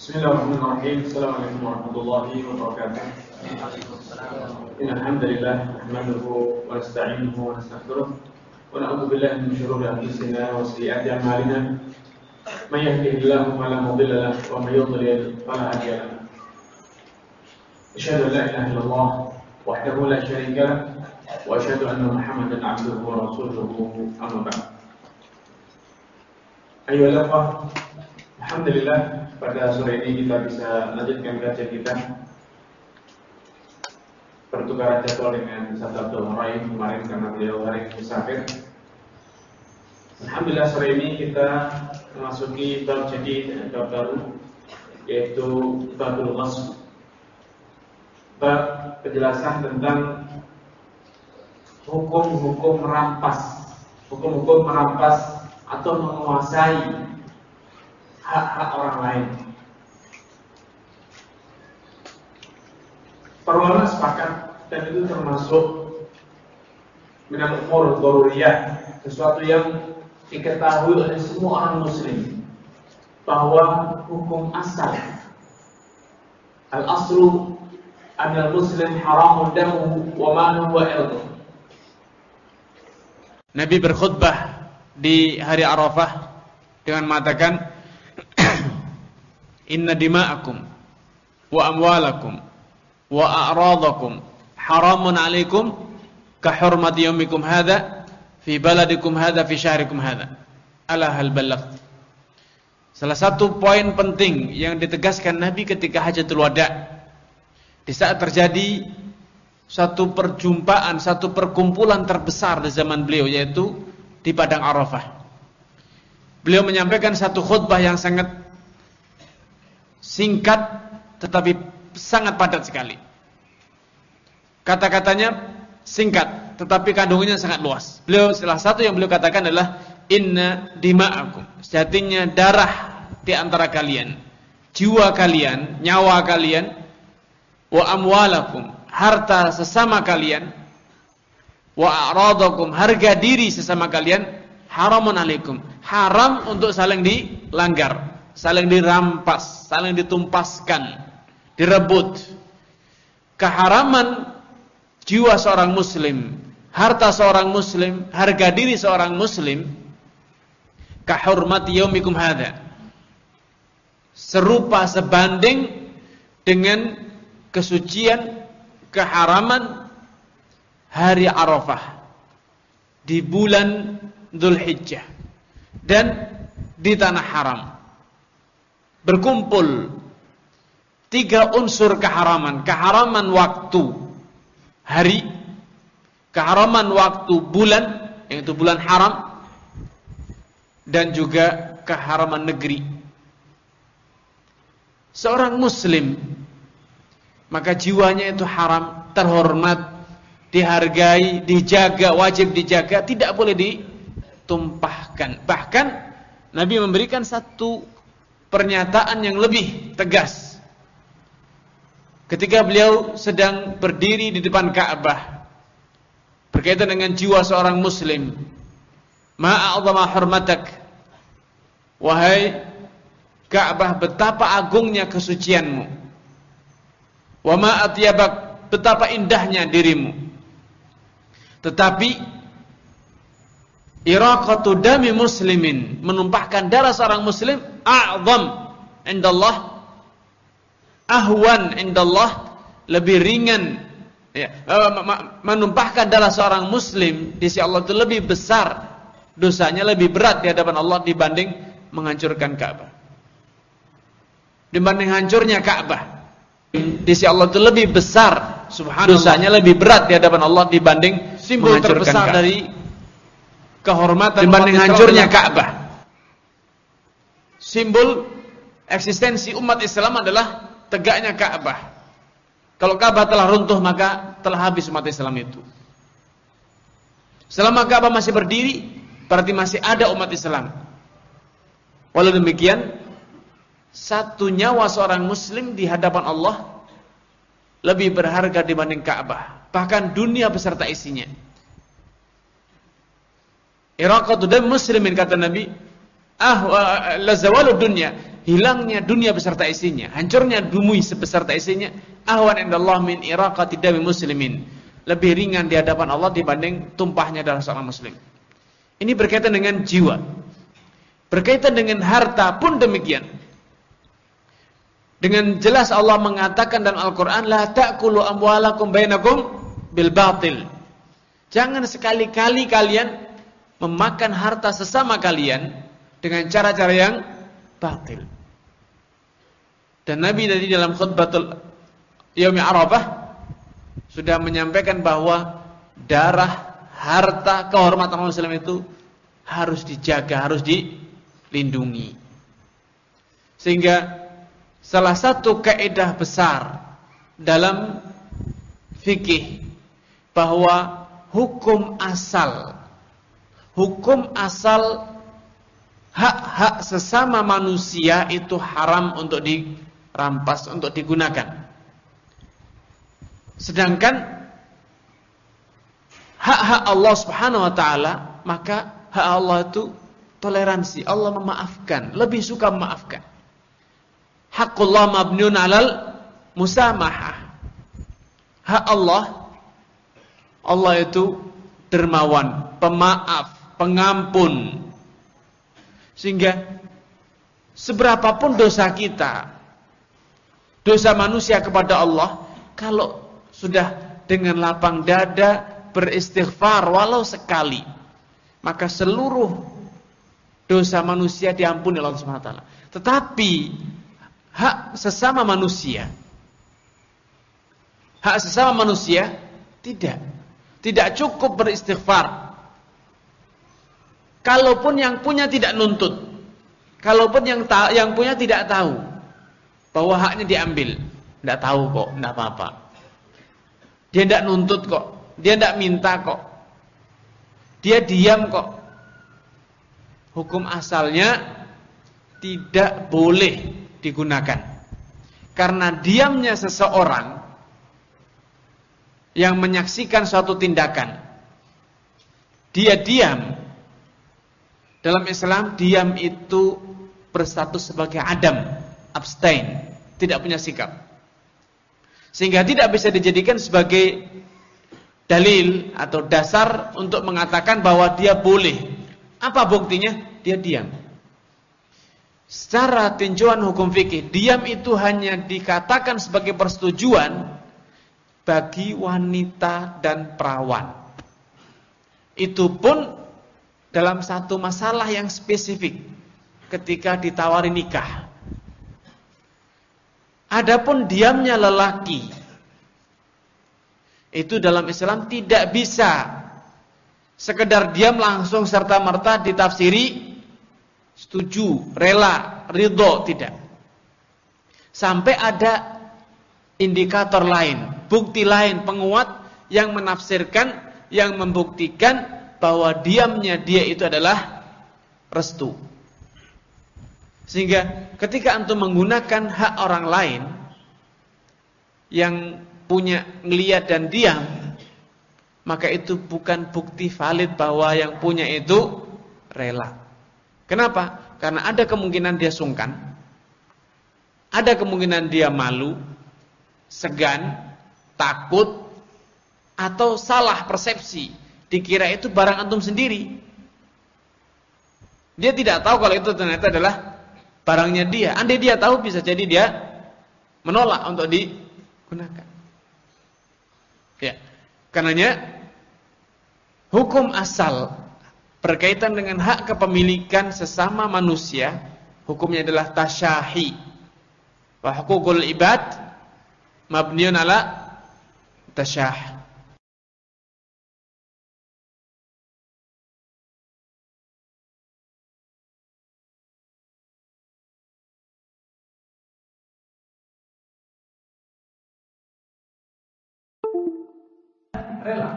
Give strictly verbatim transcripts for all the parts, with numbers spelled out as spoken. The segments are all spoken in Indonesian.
Bismillahirrahmanirrahim. Assalamualaikum warahmatullahi wabarakatuh. Innal hamdalillah nahmaduhu wa nasta'inuhu wa nastaghfiruh wa na'udzu billahi min shururi anfusina wa sayyiati a'malina. May yahdihillahu fala mudilla lahu wa may yudlil fala hadiya lahu. Asyhadu an la ilaha illallah wahdahu la syarika lahu wa asyhadu anna Muhammadan 'abduhu wa rasuluhu amma ba'd. Ayyuhal ikhwah, alhamdulillah pada sore ini kita bisa lanjutkan kajian kita pertukaran jadwal dengan Ustaz Abdul Rahim kemarin karena beliau hari ini musafir. Alhamdulillah sore ini kita memasuki bab jadid, bab baru, yaitu babul ghasb, bab penjelasan tentang hukum-hukum merampas, hukum-hukum merampas atau menguasai hak-hak orang lain. Para ulama sepakat dan itu termasuk minal umur daruriyah, sesuatu yang diketahui oleh semua orang muslim, bahwa hukum asal al-aslu anal muslim haramun damuhu wa maluhu wa irduhu. Nabi berkhutbah di hari Arafah dengan mengatakan inna dima'akum wa amwalakum wa a'radakum haramun alaikum ka hurmati yaumikum hadha fi baladikum hadha fi syahrikum hadha. Ala hal balagh. Salah satu poin penting yang ditegaskan Nabi ketika Hajatul Wada, di saat terjadi satu perjumpaan, satu perkumpulan terbesar di zaman beliau, yaitu di padang Arafah. Beliau menyampaikan satu khutbah yang sangat singkat tetapi sangat padat sekali. Kata-katanya singkat tetapi kandungannya sangat luas. Beliau salah satu yang beliau katakan adalah inna dima'akum, sejatinya darah di antara kalian, jiwa kalian, nyawa kalian, wa amwalakum, harta sesama kalian, wa a'radakum, harga diri sesama kalian, haramun alaikum, haram untuk saling dilanggar, saling dirampas, saling ditumpaskan, direbut. Keharaman jiwa seorang muslim, harta seorang muslim, harga diri seorang muslim, kahurmati yaumikum hadha, serupa sebanding dengan kesucian, keharaman hari Arafah di bulan Dzulhijjah dan di tanah haram. Berkumpul tiga unsur keharaman: keharaman waktu hari, keharaman waktu bulan, yaitu bulan haram, dan juga keharaman negeri. Seorang muslim, maka jiwanya itu haram, terhormat, dihargai, dijaga, wajib dijaga, tidak boleh ditumpahkan. Bahkan Nabi memberikan satu pernyataan yang lebih tegas ketika beliau sedang berdiri di depan Ka'bah berkaitan dengan jiwa seorang muslim. Ma'a'zama hurmatak, wahai Ka'bah, betapa agungnya kesucianmu. Wa ma'atyabak, betapa indahnya dirimu. Tetapi iraqatu dami muslimin, menumpahkan darah seorang muslim, a'zam indallah, ahwan indallah, lebih ringan, ya, menumpahkan darah seorang muslim di sisi Allah itu lebih besar dosanya, lebih berat di hadapan Allah dibanding menghancurkan Ka'bah. Dibanding hancurnya Ka'bah, di sisi Allah itu lebih besar, subhanallah, dosanya lebih berat di hadapan Allah dibanding simbol terbesar dari kehormatan dibanding hancurnya Ka'bah. Simbol eksistensi umat Islam adalah tegaknya Ka'bah. Kalau Ka'bah telah runtuh, maka telah habis umat Islam itu. Selama Ka'bah masih berdiri, berarti masih ada umat Islam. Walau demikian, satu nyawa seorang muslim di hadapan Allah lebih berharga dibanding Ka'bah, bahkan dunia beserta isinya. Iraqatu dam muslimin, kata Nabi, ah la zawalud dunya, hilangnya dunia beserta isinya, hancurnya bumi beserta isinya, ahwan indallah min iraqati dami muslimin. Lebih ringan di hadapan Allah dibanding tumpahnya darah seorang muslim. Ini berkaitan dengan jiwa. Berkaitan dengan harta pun demikian. Dengan jelas Allah mengatakan dalam Al-Qur'an, la ta'kulu amwalakum bainakum bil batil. Jangan sekali-kali kalian memakan harta sesama kalian dengan cara-cara yang batil. Dan Nabi tadi dalam khutbatul Yaumi Arafah sudah menyampaikan bahwa darah, harta, kehormatan muslim itu harus dijaga, harus dilindungi. Sehingga salah satu kaidah besar dalam fikih bahwa hukum asal hukum asal hak-hak sesama manusia itu haram untuk dirampas, untuk digunakan. Sedangkan hak-hak Allah Subhanahu wa taala, maka hak Allah itu toleransi. Allah memaafkan, lebih suka memaafkan. Haqqullah mabniun 'alal musamahah. Hak Allah, Allah itu dermawan, pemaaf, pengampun. Sehingga seberapapun dosa kita, dosa manusia kepada Allah, kalau sudah dengan lapang dada beristighfar walau sekali, maka seluruh dosa manusia diampuni oleh Allah Subhanahu wa taala. Tetapi hak sesama manusia, hak sesama manusia tidak, tidak cukup beristighfar. Kalaupun yang punya tidak nuntut, kalaupun yang ta- yang punya tidak tahu bahwa haknya diambil, tidak tahu kok, tidak apa-apa. Dia tidak nuntut kok, dia tidak minta kok, dia diam kok. Hukum asalnya tidak boleh digunakan. Karena diamnya seseorang yang menyaksikan suatu tindakan, dia diam. Dalam Islam, diam itu berstatus sebagai adam, abstain, tidak punya sikap. Sehingga tidak bisa dijadikan sebagai dalil atau dasar untuk mengatakan bahwa dia boleh. Apa buktinya? Dia diam. Secara tinjauan hukum fikih, diam itu hanya dikatakan sebagai persetujuan bagi wanita dan perawan. Itu pun dalam satu masalah yang spesifik, ketika ditawari nikah. Adapun diamnya lelaki, itu dalam Islam tidak bisa sekedar diam langsung serta-merta ditafsiri setuju, rela, ridho, tidak. Sampai ada indikator lain, bukti lain, penguat yang menafsirkan, yang membuktikan bahwa diamnya dia itu adalah restu. Sehingga ketika antum menggunakan hak orang lain yang punya ngeliat dan diam, maka itu bukan bukti valid bahwa yang punya itu rela. Kenapa? Karena ada kemungkinan dia sungkan, ada kemungkinan dia malu, segan, takut, atau salah persepsi, dikira itu barang antum sendiri. Dia tidak tahu kalau itu ternyata adalah barangnya dia. Andai dia tahu, bisa jadi dia menolak untuk digunakan. Ya, karenanya hukum asal berkaitan dengan hak kepemilikan sesama manusia, hukumnya adalah tasyahi. Wa huququl ibad mabniun ala tasyah. Rela.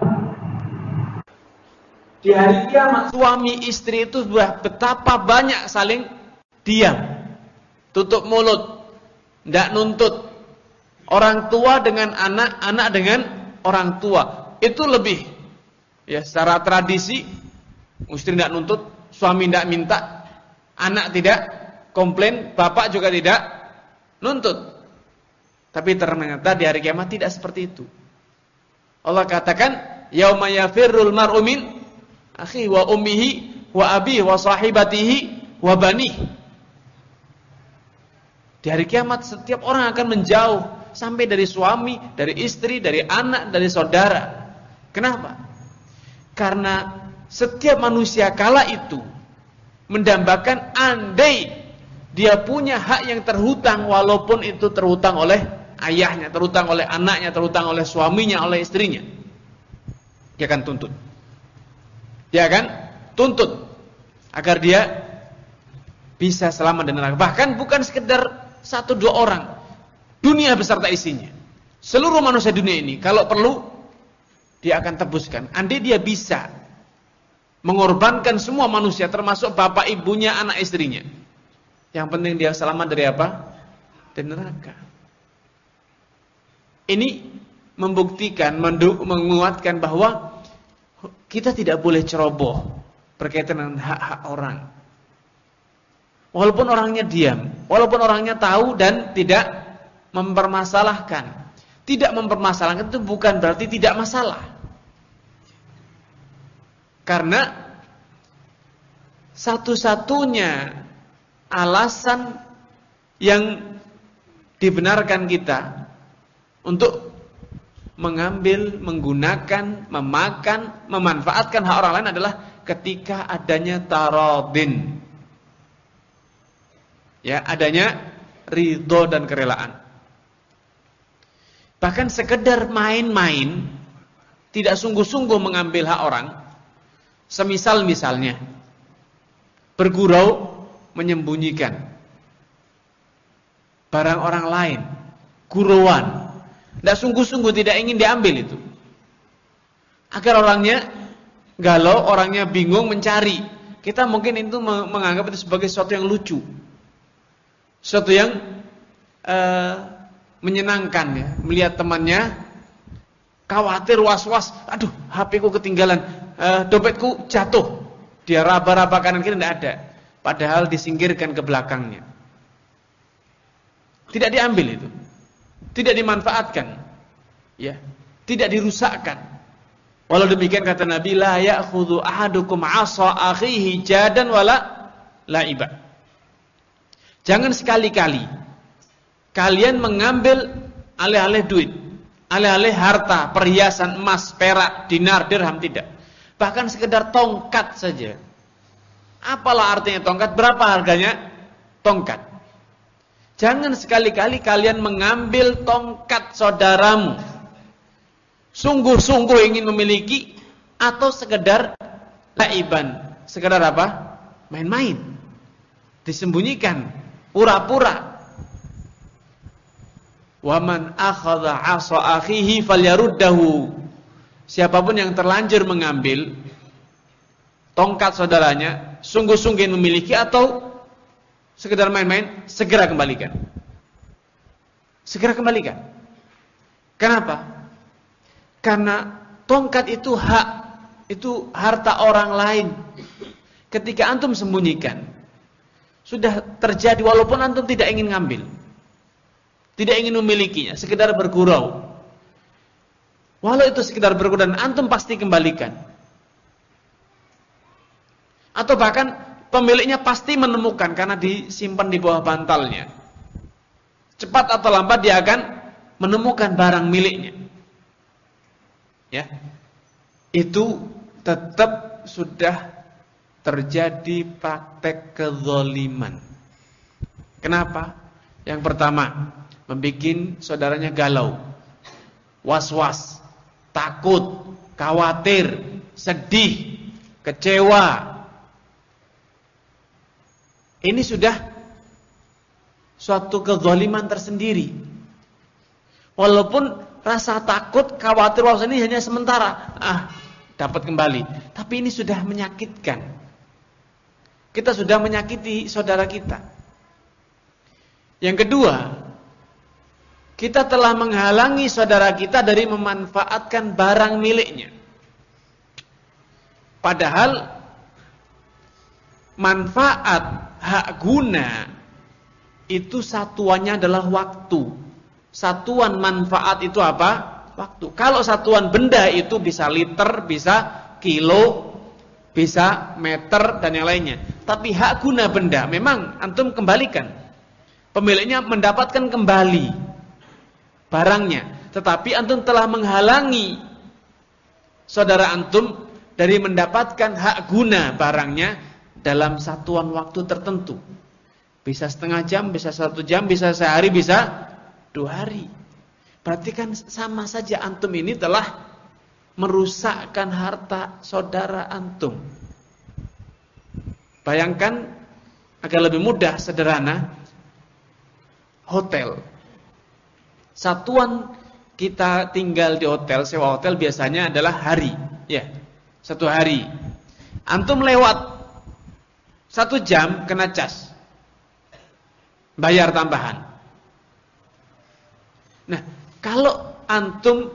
Di hari kiamat suami istri itu betapa banyak saling diam, tutup mulut, tidak nuntut. Orang tua dengan anak, anak dengan orang tua, itu lebih ya secara tradisi. Istri tidak nuntut, suami tidak minta, anak tidak komplain, bapak juga tidak nuntut. Tapi ternyata di hari kiamat tidak seperti itu. Allah katakan, yauma yafirrul mar'u min akhi wa ummihi wa abihi wa sahibatihi wa banihi. Di hari kiamat setiap orang akan menjauh sampai dari suami, dari istri, dari anak, dari saudara. Kenapa? Karena setiap manusia kala itu mendambakan andai dia punya hak yang terhutang, walaupun itu terhutang oleh ayahnya, terhutang oleh anaknya, terhutang oleh suaminya, oleh istrinya. Dia akan tuntut. Dia akan tuntut agar dia bisa selamat dari neraka. Bahkan bukan sekedar satu dua orang, dunia beserta isinya, seluruh manusia dunia ini, kalau perlu dia akan tebuskan. Andai dia bisa mengorbankan semua manusia, termasuk bapak ibunya, anak istrinya, yang penting dia selamat dari apa? Dari neraka. Ini membuktikan, menguatkan bahwa kita tidak boleh ceroboh berkaitan dengan hak-hak orang. Walaupun orangnya diam, walaupun orangnya tahu dan tidak mempermasalahkan. Tidak mempermasalahkan itu bukan berarti tidak masalah. Karena satu-satunya alasan yang dibenarkan kita untuk mengambil, menggunakan, memakan, memanfaatkan hak orang lain adalah ketika adanya taradin. Ya, adanya ridho dan kerelaan. Bahkan sekedar main-main, tidak sungguh-sungguh mengambil hak orang, semisal misalnya bergurau menyembunyikan barang orang lain, gurauan, tidak sungguh-sungguh tidak ingin diambil itu, agar orangnya galau, orangnya bingung mencari. Kita mungkin itu menganggap itu sebagai sesuatu yang lucu, sesuatu yang uh, menyenangkan ya, melihat temannya khawatir, was-was, aduh H P ku ketinggalan, uh, dompetku jatuh, dia raba-raba kanan kiri tidak ada, padahal disingkirkan ke belakangnya, tidak diambil itu, tidak dimanfaatkan, ya, tidak dirusakkan. Walau demikian kata Nabi, la ya'khudhu ahadukum 'asa akhihi jadan wala la'iba. Jangan sekali-kali kalian mengambil alih-alih duit, alih-alih harta, perhiasan, emas, perak, dinar, dirham, tidak. Bahkan sekedar tongkat saja. Apalah artinya tongkat? Berapa harganya tongkat? Jangan sekali-kali kalian mengambil tongkat saudaramu, sungguh-sungguh ingin memiliki, atau sekedar laiban, sekedar apa? Main-main, disembunyikan, pura-pura. Waman akhadha 'asa akhihi falyaruddahu. Siapapun yang terlanjur mengambil tongkat saudaranya, sungguh-sungguh memiliki atau sekedar main-main, segera kembalikan. Segera kembalikan. Kenapa? Karena tongkat itu hak, itu harta orang lain. Ketika antum sembunyikan, sudah terjadi, walaupun antum tidak ingin ngambil, tidak ingin memilikinya, sekedar bergurau. Walau itu sekedar bergurau, dan antum pasti kembalikan. Atau bahkan pemiliknya pasti menemukan karena disimpan di bawah bantalnya. Cepat atau lambat dia akan menemukan barang miliknya. Ya. Itu tetap sudah terjadi praktek kezaliman. Kenapa? Yang pertama, membikin saudaranya galau, was-was, takut, khawatir, sedih, kecewa. Ini sudah suatu kezaliman tersendiri. Walaupun rasa takut, khawatir, was ini hanya sementara, ah, dapat kembali. Tapi ini sudah menyakitkan. Kita sudah menyakiti saudara kita. Yang kedua, kita telah menghalangi saudara kita dari memanfaatkan barang miliknya. Padahal manfaat, hak guna itu satuannya adalah waktu. Satuan manfaat itu apa? Waktu. Kalau satuan benda itu bisa liter, bisa kilo, bisa meter dan yang lainnya. Tapi hak guna benda memang antum kembalikan. Pemiliknya mendapatkan kembali barangnya, tetapi antum telah menghalangi saudara antum dari mendapatkan hak guna barangnya dalam satuan waktu tertentu. Bisa setengah jam, bisa satu jam, bisa sehari, bisa dua hari. Berarti kan sama saja antum ini telah merusakkan harta saudara antum. Bayangkan agar lebih mudah, sederhana, hotel. Satuan kita tinggal di hotel, sewa hotel biasanya adalah hari, ya, satu hari. Antum lewat satu jam kena cas, bayar tambahan. Nah, kalau antum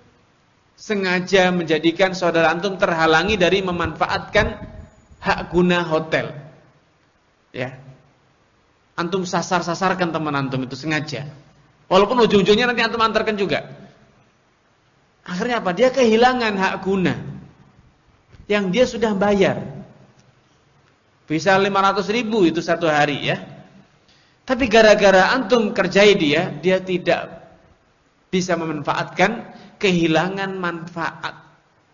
sengaja menjadikan saudara antum terhalangi dari memanfaatkan hak guna hotel, ya, antum sasar-sasarkan teman antum itu sengaja. Walaupun ujung-ujungnya nanti antum antarkan juga. Akhirnya apa? Dia kehilangan hak guna yang dia sudah bayar. Bisa lima ratus ribu itu satu hari, ya. Tapi gara-gara antum kerjai dia, dia tidak bisa memanfaatkan, kehilangan manfaat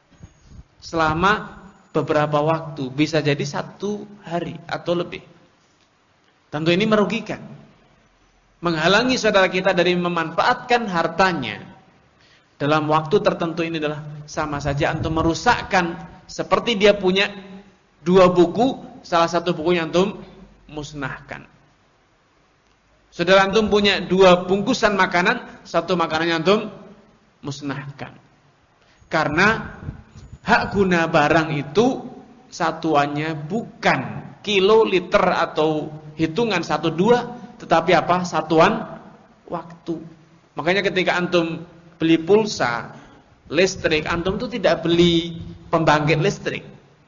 selama beberapa waktu. Bisa jadi satu hari atau lebih. Tentu ini merugikan. Menghalangi saudara kita dari memanfaatkan hartanya dalam waktu tertentu ini adalah sama saja antum merusakkan. Seperti dia punya dua buku, salah satu bukunya antum musnahkan. Saudara antum punya dua bungkusan makanan, satu makanannya antum musnahkan. Karena hak guna barang itu satuannya bukan kilo, liter atau hitungan satu dua, tetapi apa? Satuan waktu. Makanya ketika antum beli pulsa listrik, antum itu tidak beli pembangkit listrik,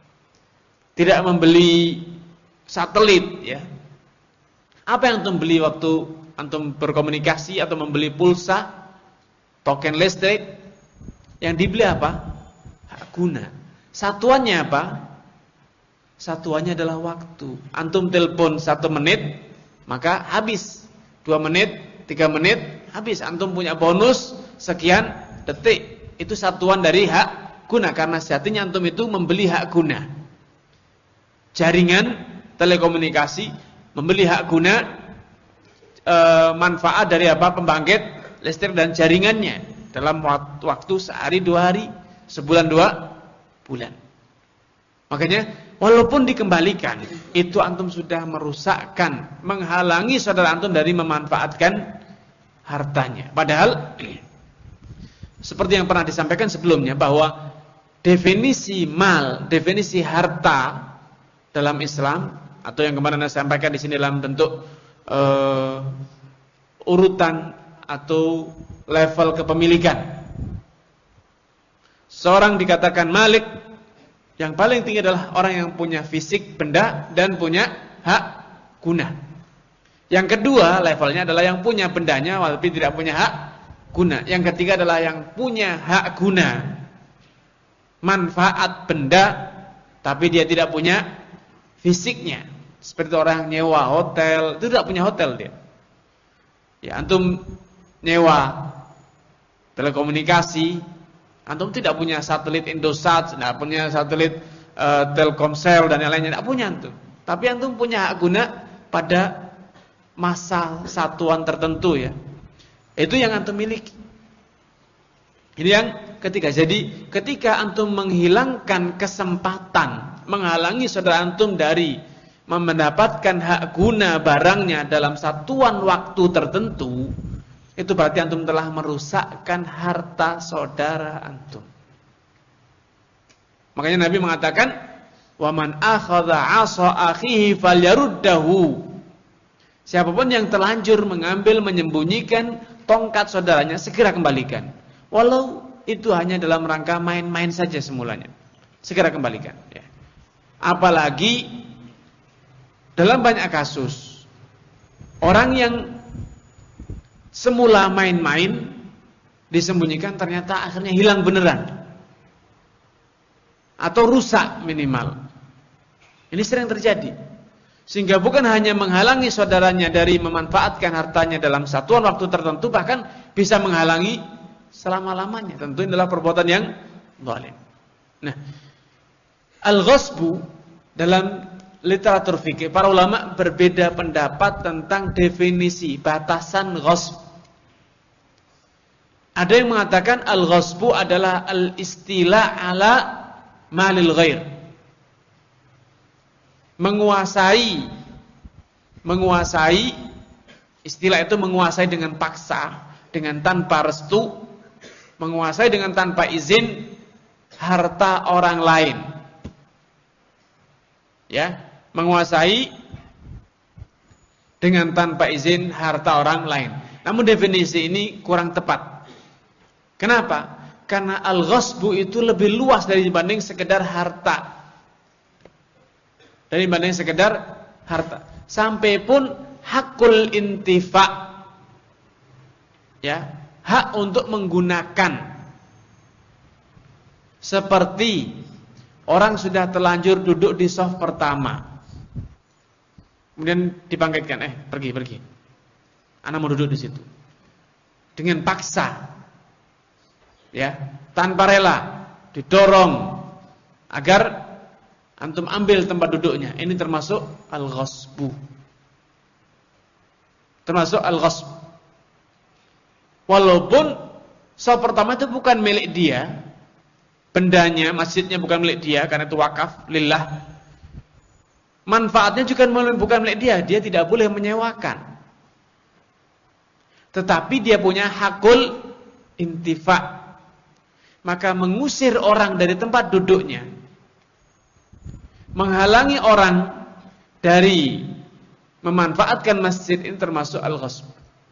tidak membeli satelit, ya. Apa yang antum beli waktu antum berkomunikasi atau membeli pulsa, token listrik? Yang dibeli apa? Hak guna. Satuannya apa? Satuannya adalah waktu. Antum telepon satu menit, maka habis dua menit, tiga menit, habis. Antum punya bonus sekian detik. Itu satuan dari hak guna. Karena sejatinya antum itu membeli hak guna. Jaringan telekomunikasi membeli hak guna, e, manfaat dari apa? Pembangkit listrik dan jaringannya dalam waktu sehari, dua hari, sebulan, dua bulan. Makanya walaupun dikembalikan, itu antum sudah merusakkan, menghalangi saudara antum dari memanfaatkan hartanya. Padahal seperti yang pernah disampaikan sebelumnya, bahwa definisi mal, definisi harta dalam Islam, atau yang kemarin saya sampaikan di sini dalam bentuk uh, urutan atau level kepemilikan. Seorang dikatakan malik, yang paling tinggi adalah orang yang punya fisik benda dan punya hak guna. Yang kedua levelnya adalah yang punya bendanya walaupun tidak punya hak guna. Yang ketiga adalah yang punya hak guna, manfaat benda, tapi dia tidak punya fisiknya. Seperti orang nyewa hotel, itu tidak punya hotel dia. Ya, antum nyewa telekomunikasi, antum tidak punya satelit Indosat, tidak punya satelit uh, Telkomsel dan yang lainnya, tidak punya antum. Tapi antum punya hak guna pada masa satuan tertentu, ya. Itu yang antum miliki. Ini yang ketiga. Jadi ketika antum menghilangkan kesempatan, menghalangi saudara antum dari mendapatkan hak guna barangnya dalam satuan waktu tertentu, itu berarti antum telah merusakkan harta saudara antum. Makanya Nabi mengatakan, "Wa man akhadha 'asa akhihi falyaruddahu." Siapapun yang terlanjur mengambil, menyembunyikan tongkat saudaranya, segera kembalikan. Walau itu hanya dalam rangka main-main saja semulanya, segera kembalikan, ya. Apalagi dalam banyak kasus Orang yang semula main-main disembunyikan ternyata akhirnya hilang beneran. Atau rusak minimal. Ini sering terjadi. Sehingga bukan hanya menghalangi saudaranya dari memanfaatkan hartanya dalam satuan waktu tertentu, bahkan bisa menghalangi selama-lamanya. Tentu ini adalah perbuatan yang zalim. Nah, al-ghasbu dalam literatur fikih, para ulama berbeda pendapat tentang definisi batasan ghasb. Ada yang mengatakan al-ghasbu adalah al-istila ala malil ghair. Menguasai menguasai istilah itu menguasai dengan paksa, dengan tanpa restu, menguasai dengan tanpa izin harta orang lain. Ya, menguasai dengan tanpa izin harta orang lain. Namun definisi ini kurang tepat. Kenapa? Karena al-ghasbu itu lebih luas dari dibanding sekedar harta. Dari dibanding sekedar harta. Sampai pun hakul intifa. Ya, hak untuk menggunakan. Seperti orang sudah terlanjur duduk di soft pertama. Kemudian dibangkitkan, eh pergi, pergi. Anak mau duduk di situ. Dengan paksa. Ya, tanpa rela, didorong agar antum ambil tempat duduknya. Ini termasuk al-ghasbu. Termasuk al-ghasb. Walaupun soft pertama itu bukan milik dia, bendanya, masjidnya bukan milik dia karena itu wakaf lillah. Manfaatnya juga bukan milik dia, dia tidak boleh menyewakan. Tetapi dia punya hakul intifa. Maka mengusir orang dari tempat duduknya, menghalangi orang dari memanfaatkan masjid, ini termasuk al-ghasb.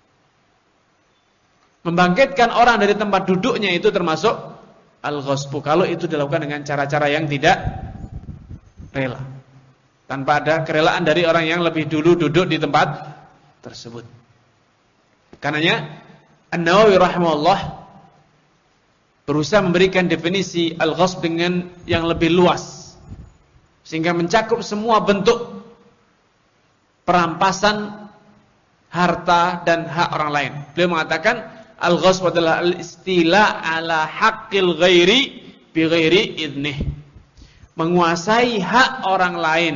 Membangkitkan orang dari tempat duduknya itu termasuk al-ghasbu, kalau itu dilakukan dengan cara-cara yang tidak rela, tanpa ada kerelaan dari orang yang lebih dulu duduk di tempat tersebut. Karenanya An-Nawawi rahimahullah berusaha memberikan definisi al-ghasb dengan yang lebih luas, sehingga mencakup semua bentuk perampasan harta dan hak orang lain. Beliau mengatakan al-ghasb adalah al-istila ala haqqil ghairi bi ghairi idnih. Menguasai hak orang lain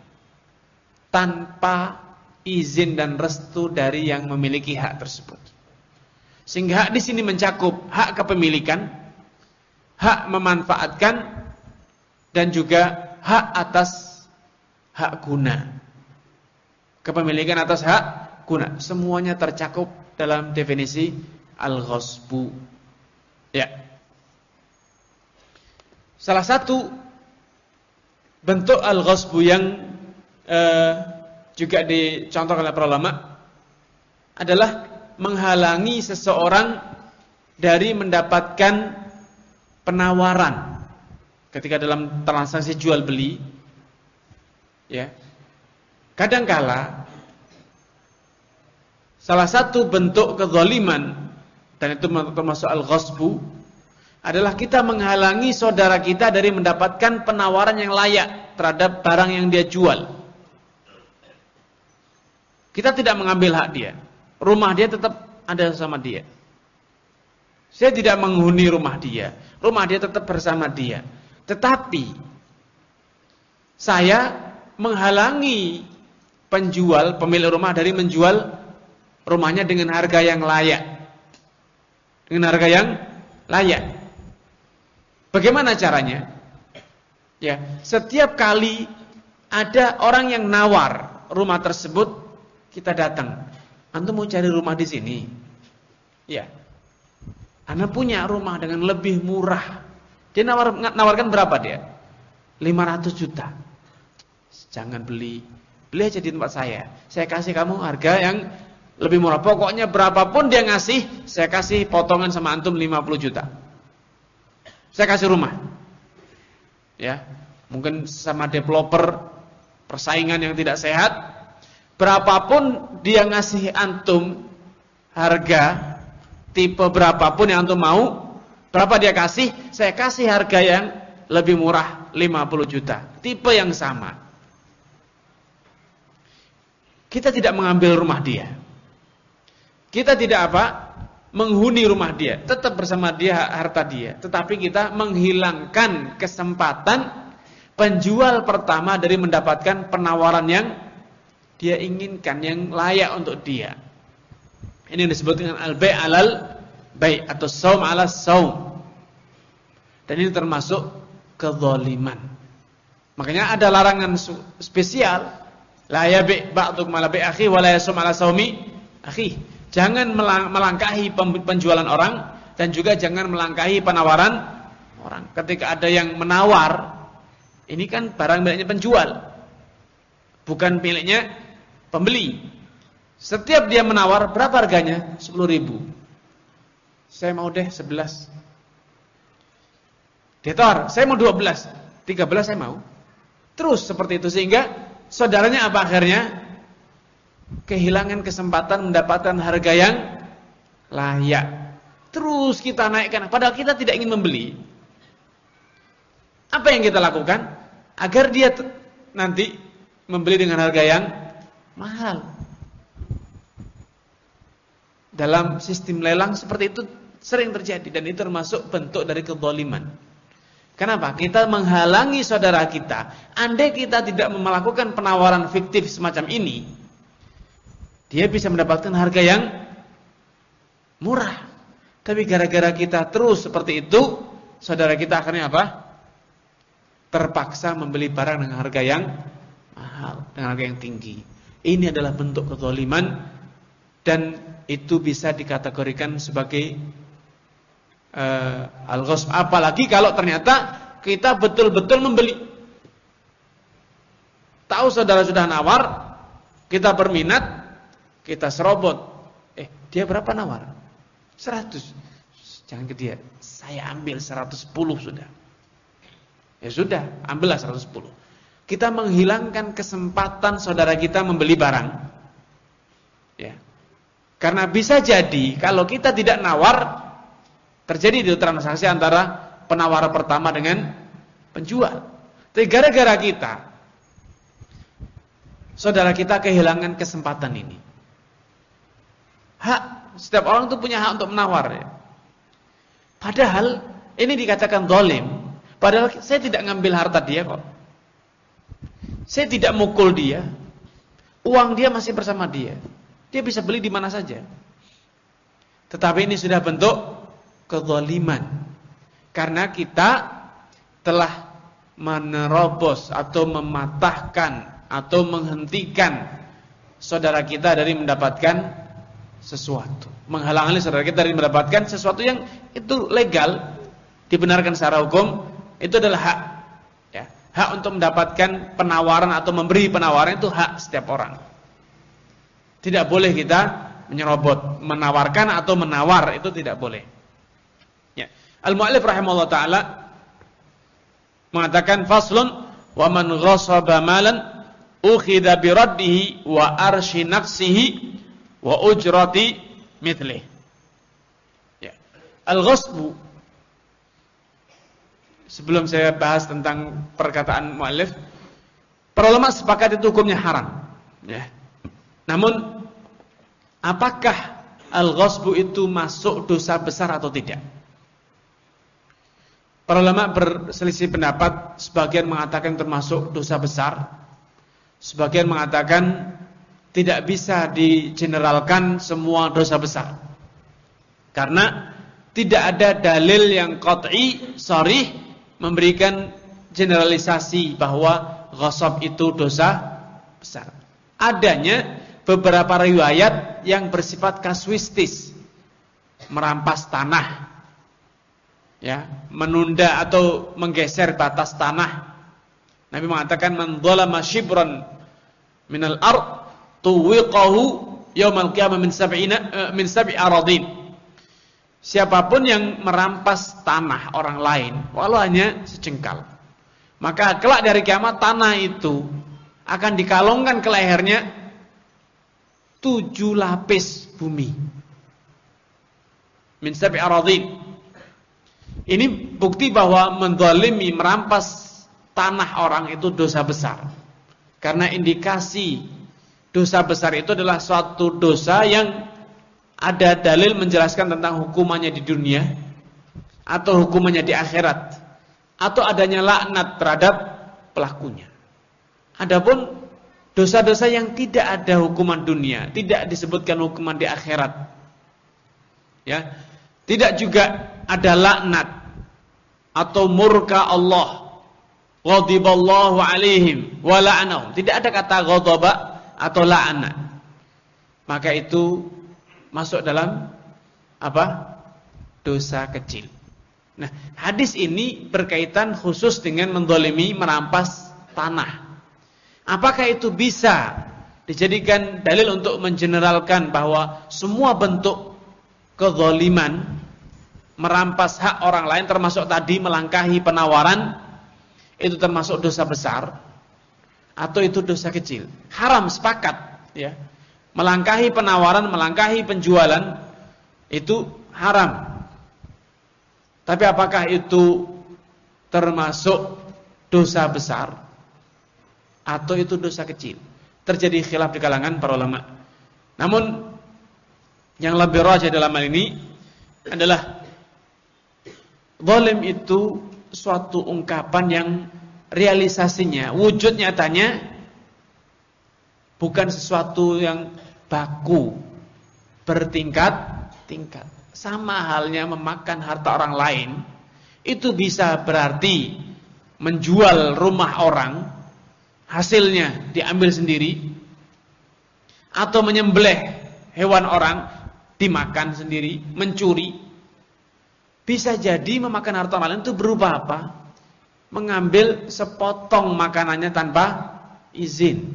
tanpa izin dan restu dari yang memiliki hak tersebut. Sehingga hak di sini mencakup hak kepemilikan, hak memanfaatkan, dan juga hak atas hak guna. Kepemilikan atas hak guna, semuanya tercakup dalam definisi al-ghasbu. Ya. Salah satu bentuk al-ghasbu yang eh, juga dicontohkan oleh para ulama adalah menghalangi seseorang dari mendapatkan penawaran ketika dalam transaksi jual beli. Ya. Kadangkala salah satu bentuk kezaliman, dan itu termasuk al-ghasbu, adalah kita menghalangi saudara kita dari mendapatkan penawaran yang layak terhadap barang yang dia jual. Kita tidak mengambil hak dia. Rumah dia tetap ada sama dia. Saya tidak menghuni rumah dia. Rumah dia tetap bersama dia. Tetapi saya menghalangi penjual, pemilik rumah dari menjual rumahnya dengan harga yang layak. Dengan harga yang layak. Bagaimana caranya? Ya, setiap kali ada orang yang nawar rumah tersebut, kita datang. Antum mau cari rumah di sini? Ya. Anda punya rumah dengan lebih murah. Dia nawar, nawarkan berapa dia? lima ratus juta. Jangan beli. Beli aja di tempat saya. Saya kasih kamu harga yang lebih murah. Pokoknya berapapun dia ngasih, saya kasih potongan sama antum lima puluh juta. Saya kasih rumah. Ya. Mungkin sama developer persaingan yang tidak sehat. Berapapun dia ngasih antum harga tipe berapapun yang antum mau, berapa dia kasih? Saya kasih harga yang lebih murah, lima puluh juta. Tipe yang sama. Kita tidak mengambil rumah dia. Kita tidak apa? Menghuni rumah dia. Tetap bersama dia harta dia. Tetapi kita menghilangkan kesempatan penjual pertama dari mendapatkan penawaran yang dia inginkan, yang layak untuk dia. Ini yang disebut dengan al-bai' alal bai' atau saum ala saum. Dan ini termasuk kezaliman. Makanya ada larangan spesial, la yabi' ba'dukum ala bai' akhi wa la yasum ala saumi akhi. Jangan melangkahi penjualan orang dan juga jangan melangkahi penawaran orang. Ketika ada yang menawar, ini kan barang miliknya penjual, bukan miliknya pembeli. Setiap dia menawar, berapa harganya? sepuluh ribu. Saya mau deh sebelas. Dia tawar, saya mau dua belas. tiga belas saya mau. Terus seperti itu sehingga saudaranya apa akhirnya? Kehilangan kesempatan mendapatkan harga yang layak. Terus kita naikkan, padahal kita tidak ingin membeli. Apa yang kita lakukan? Agar dia nanti membeli dengan harga yang mahal. Dalam sistem lelang seperti itu sering terjadi dan itu termasuk bentuk dari kezaliman. Kenapa? Kita menghalangi saudara kita. Andai kita tidak melakukan penawaran fiktif semacam ini, dia bisa mendapatkan harga yang murah. Tapi gara-gara kita terus seperti itu, saudara kita akhirnya apa? Terpaksa membeli barang dengan harga yang mahal, dengan harga yang tinggi. Ini adalah bentuk kezaliman dan itu bisa dikategorikan sebagai uh, al-ghasb. Apalagi kalau ternyata kita betul-betul membeli. Tahu saudara sudah nawar, kita berminat, kita serobot. Eh, dia berapa nawar? seratus. Jangan ke dia. Saya ambil seratus sepuluh sudah. Ya sudah, ambillah seratus sepuluh. Kita menghilangkan kesempatan saudara kita membeli barang. Ya. Karena bisa jadi kalau kita tidak nawar, terjadi di transaksi antara penawar pertama dengan penjual. Tapi gara-gara kita, saudara kita kehilangan kesempatan ini. Hak, setiap orang itu punya hak untuk menawar. Ya. Padahal ini dikatakan zalim. Padahal saya tidak ngambil harta dia kok. Saya tidak mukul dia. Uang dia masih bersama dia. Dia bisa beli di mana saja. Tetapi ini sudah bentuk kezaliman. Karena kita telah menerobos atau mematahkan atau menghentikan saudara kita dari mendapatkan sesuatu. Menghalang-halangi saudara kita dari mendapatkan sesuatu yang itu legal, dibenarkan secara hukum, itu adalah hak. Ya, hak untuk mendapatkan penawaran atau memberi penawaran itu hak setiap orang. Tidak boleh kita menyerobot, menawarkan atau menawar, itu tidak boleh. Ya. Al-Mu'allif rahimahullah ta'ala mengatakan faslun wa man ghasaba malan ukhidha biraddihi wa arshi naqsihi wa ujrati mithlih. Ya. Al-ghasbu, sebelum saya bahas tentang perkataan mu'allif, para ulama sepakat itu hukumnya haram. Ya. Namun apakah al-ghasbu itu masuk dosa besar atau tidak? Para ulama berselisih pendapat. Sebagian mengatakan termasuk dosa besar, sebagian mengatakan tidak bisa digeneralkan semua dosa besar, karena tidak ada dalil yang qat'i sharih memberikan generalisasi bahwa ghasab itu dosa besar. Adanya beberapa riwayat yang bersifat kasuistis, merampas tanah, ya, menunda atau menggeser batas tanah. Nabi mengatakan man dzalama shibran minal ard tuwiqahu yaumal qiyamah min sab'ina min sab'i aradin. Siapapun yang merampas tanah orang lain walau hanya secengkal, maka kelak dari kiamat tanah itu akan dikalungkan ke lehernya tujuh lapis bumi. Min sab'i aradin. Ini bukti bahwa menzalimi, merampas tanah orang itu dosa besar. Karena indikasi dosa besar itu adalah suatu dosa yang ada dalil menjelaskan tentang hukumannya di dunia atau hukumannya di akhirat, atau adanya laknat terhadap pelakunya. Adapun dosa-dosa yang tidak ada hukuman dunia, tidak disebutkan hukuman di akhirat, ya, tidak juga ada laknat atau murka Allah, ghadiballahu alaihim wa la'anahum, tidak ada kata ghadaba atau la'ana, maka itu masuk dalam apa? Dosa kecil. Nah, hadis ini berkaitan khusus dengan menzalimi, merampas tanah. Apakah itu bisa dijadikan dalil untuk mengeneralkan bahwa semua bentuk kezaliman, merampas hak orang lain, termasuk tadi melangkahi penawaran, itu termasuk dosa besar atau itu dosa kecil? Haram, sepakat, ya. Melangkahi penawaran, melangkahi penjualan itu haram. Tapi apakah itu termasuk dosa besar atau itu dosa kecil? Terjadi khilaf di kalangan para ulama. Namun yang lebih rajih dalam hal ini adalah zalim itu suatu ungkapan yang realisasinya, wujud nyatanya bukan sesuatu yang baku, bertingkat-tingkat. Sama halnya memakan harta orang lain, itu bisa berarti menjual rumah orang, hasilnya diambil sendiri, atau menyembelih hewan orang, dimakan sendiri, mencuri. Bisa jadi memakan harta orang lain itu berupa apa? Mengambil sepotong makanannya tanpa izin.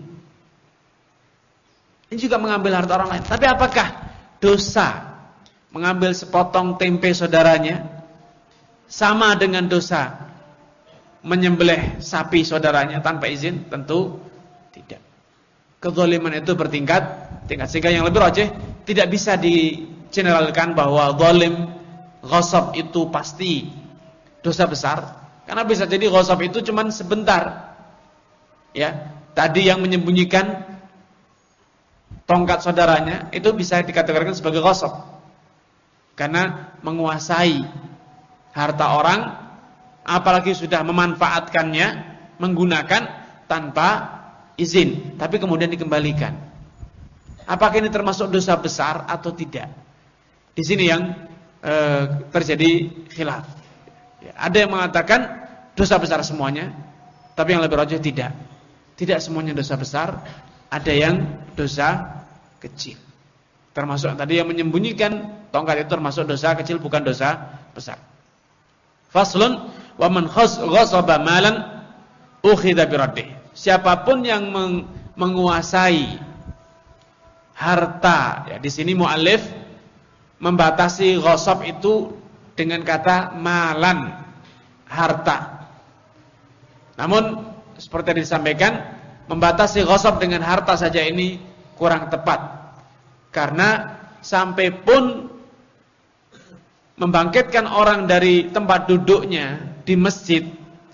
Ini juga mengambil harta orang lain. Tapi apakah dosa mengambil sepotong tempe saudaranya sama dengan dosa menyembelih sapi saudaranya tanpa izin? Tentu tidak. Kezaliman itu bertingkat tingkat. Sehingga yang lebih rajih, tidak bisa digeneralkan bahwa zalim, ghasab itu pasti dosa besar. Karena bisa jadi ghasab itu cuma sebentar. Ya, tadi yang menyembunyikan tongkat saudaranya itu bisa dikategorikan sebagai ghasab. Karena menguasai harta orang, apalagi sudah memanfaatkannya, menggunakan tanpa izin, tapi kemudian dikembalikan. Apakah ini termasuk dosa besar atau tidak? Di sini yang e, terjadi khilaf. Ya, ada yang mengatakan dosa besar semuanya, tapi yang lebih rajih tidak. Tidak semuanya dosa besar, ada yang dosa kecil. Termasuk tadi yang menyembunyikan tongkat itu termasuk dosa kecil, bukan dosa besar. Faslun wa man ghasaba malan ukhidha biraddih. Siapapun yang meng menguasai harta, ya, di sini muallif membatasi ghasab itu dengan kata malan, harta. Namun seperti yang disampaikan, membatasi ghasab dengan harta saja ini kurang tepat. Karena sampai pun membangkitkan orang dari tempat duduknya di masjid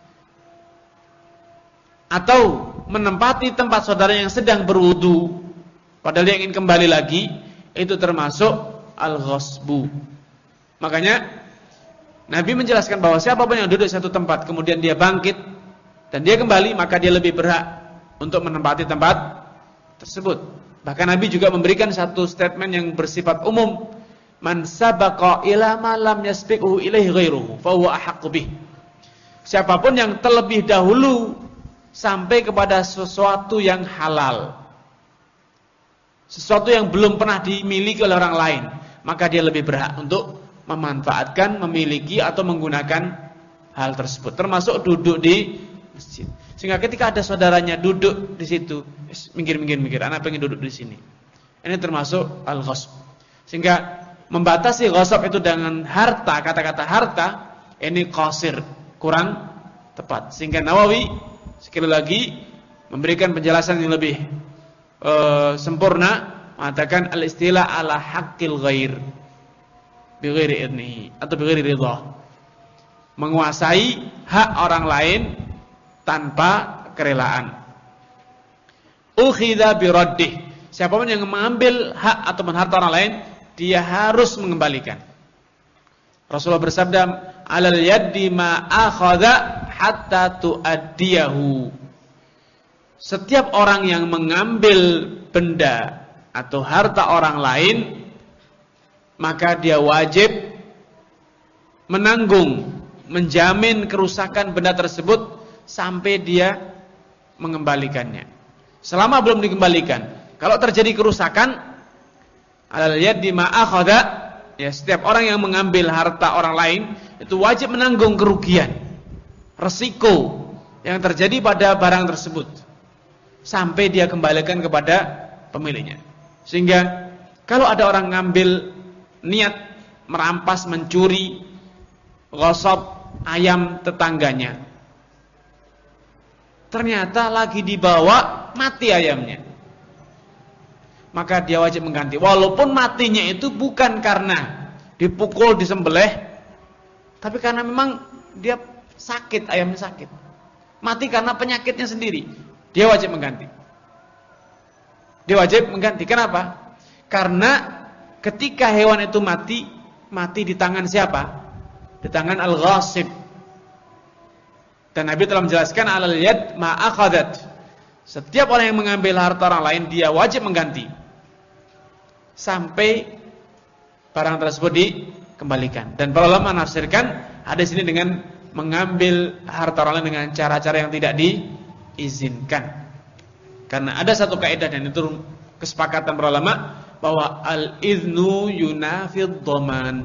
atau menempati tempat saudara yang sedang berwudu padahal dia ingin kembali lagi, itu termasuk al-ghasbu. Makanya Nabi menjelaskan bahwa siapapun yang duduk di satu tempat kemudian dia bangkit dan dia kembali, maka dia lebih berhak untuk menempati tempat tersebut. Bahkan Nabi juga memberikan satu statement yang bersifat umum, man sabaqa ila ma lam yasbiqhu ilaihi ghairuhu fa huwa ahaqqu bih. Siapapun yang terlebih dahulu sampai kepada sesuatu yang halal, sesuatu yang belum pernah dimiliki oleh orang lain, maka dia lebih berhak untuk memanfaatkan, memiliki atau menggunakan hal tersebut, termasuk duduk di masjid. Sehingga ketika ada saudaranya duduk di situ, minggir-minggir-minggir, anak pengen duduk di sini. Ini termasuk al-ghasb. Sehingga membatasi ghasab itu dengan harta, kata-kata harta, ini qasir, kurang tepat. Sehingga Nawawi sekali lagi memberikan penjelasan yang lebih e, sempurna, mengatakan al-istilah ala haqqil ghair bi ghairi idnihi atau bi ghairi ridha. Menguasai hak orang lain tanpa kerelaan. Ukhidha bi raddih. Siapapun yang mengambil hak atau harta orang lain, dia harus mengembalikan. Rasulullah bersabda, "Alal yaddi ma akhadha hatta tuaddiyahu." Setiap orang yang mengambil benda atau harta orang lain, maka dia wajib menanggung, menjamin kerusakan benda tersebut sampai dia mengembalikannya. Selama belum dikembalikan, kalau terjadi kerusakan, alal yaddi ma akhadha, ya, setiap orang yang mengambil harta orang lain itu wajib menanggung kerugian, resiko yang terjadi pada barang tersebut sampai dia kembalikan kepada pemiliknya. Sehingga kalau ada orang ngambil niat merampas, mencuri, ghasab ayam tetangganya, ternyata lagi dibawa mati ayamnya, maka dia wajib mengganti. Walaupun matinya itu bukan karena dipukul, disembelih, tapi karena memang dia sakit, ayamnya sakit. Mati karena penyakitnya sendiri. Dia wajib mengganti. Dia wajib mengganti. Kenapa? Karena ketika hewan itu mati, mati di tangan siapa? Di tangan al-ghasib. Dan Nabi telah menjelaskan alal yad ma akhadat. Setiap orang yang mengambil harta orang lain, dia wajib mengganti sampai barang tersebut dikembalikan. Dan para ulama menafsirkan hadis ini dengan mengambil harta orang lain dengan cara-cara yang tidak diizinkan. Karena ada satu kaidah, dan itu kesepakatan para ulama, bahwa al-idhnu yunafid dhaman.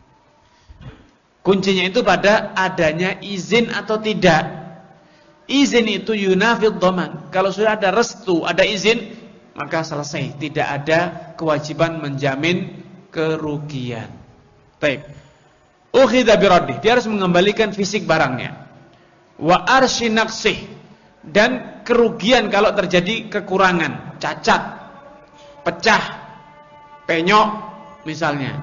Kuncinya itu pada adanya izin atau tidak. Izin itu yunafid dhaman. Kalau sudah ada restu, ada izin, maka selesai, tidak ada kewajiban menjamin kerugian. Baik. Ukhidha bi raddih, dia harus mengembalikan fisik barangnya. Wa arshi naqsih, dan kerugian kalau terjadi kekurangan, cacat, pecah, penyok misalnya,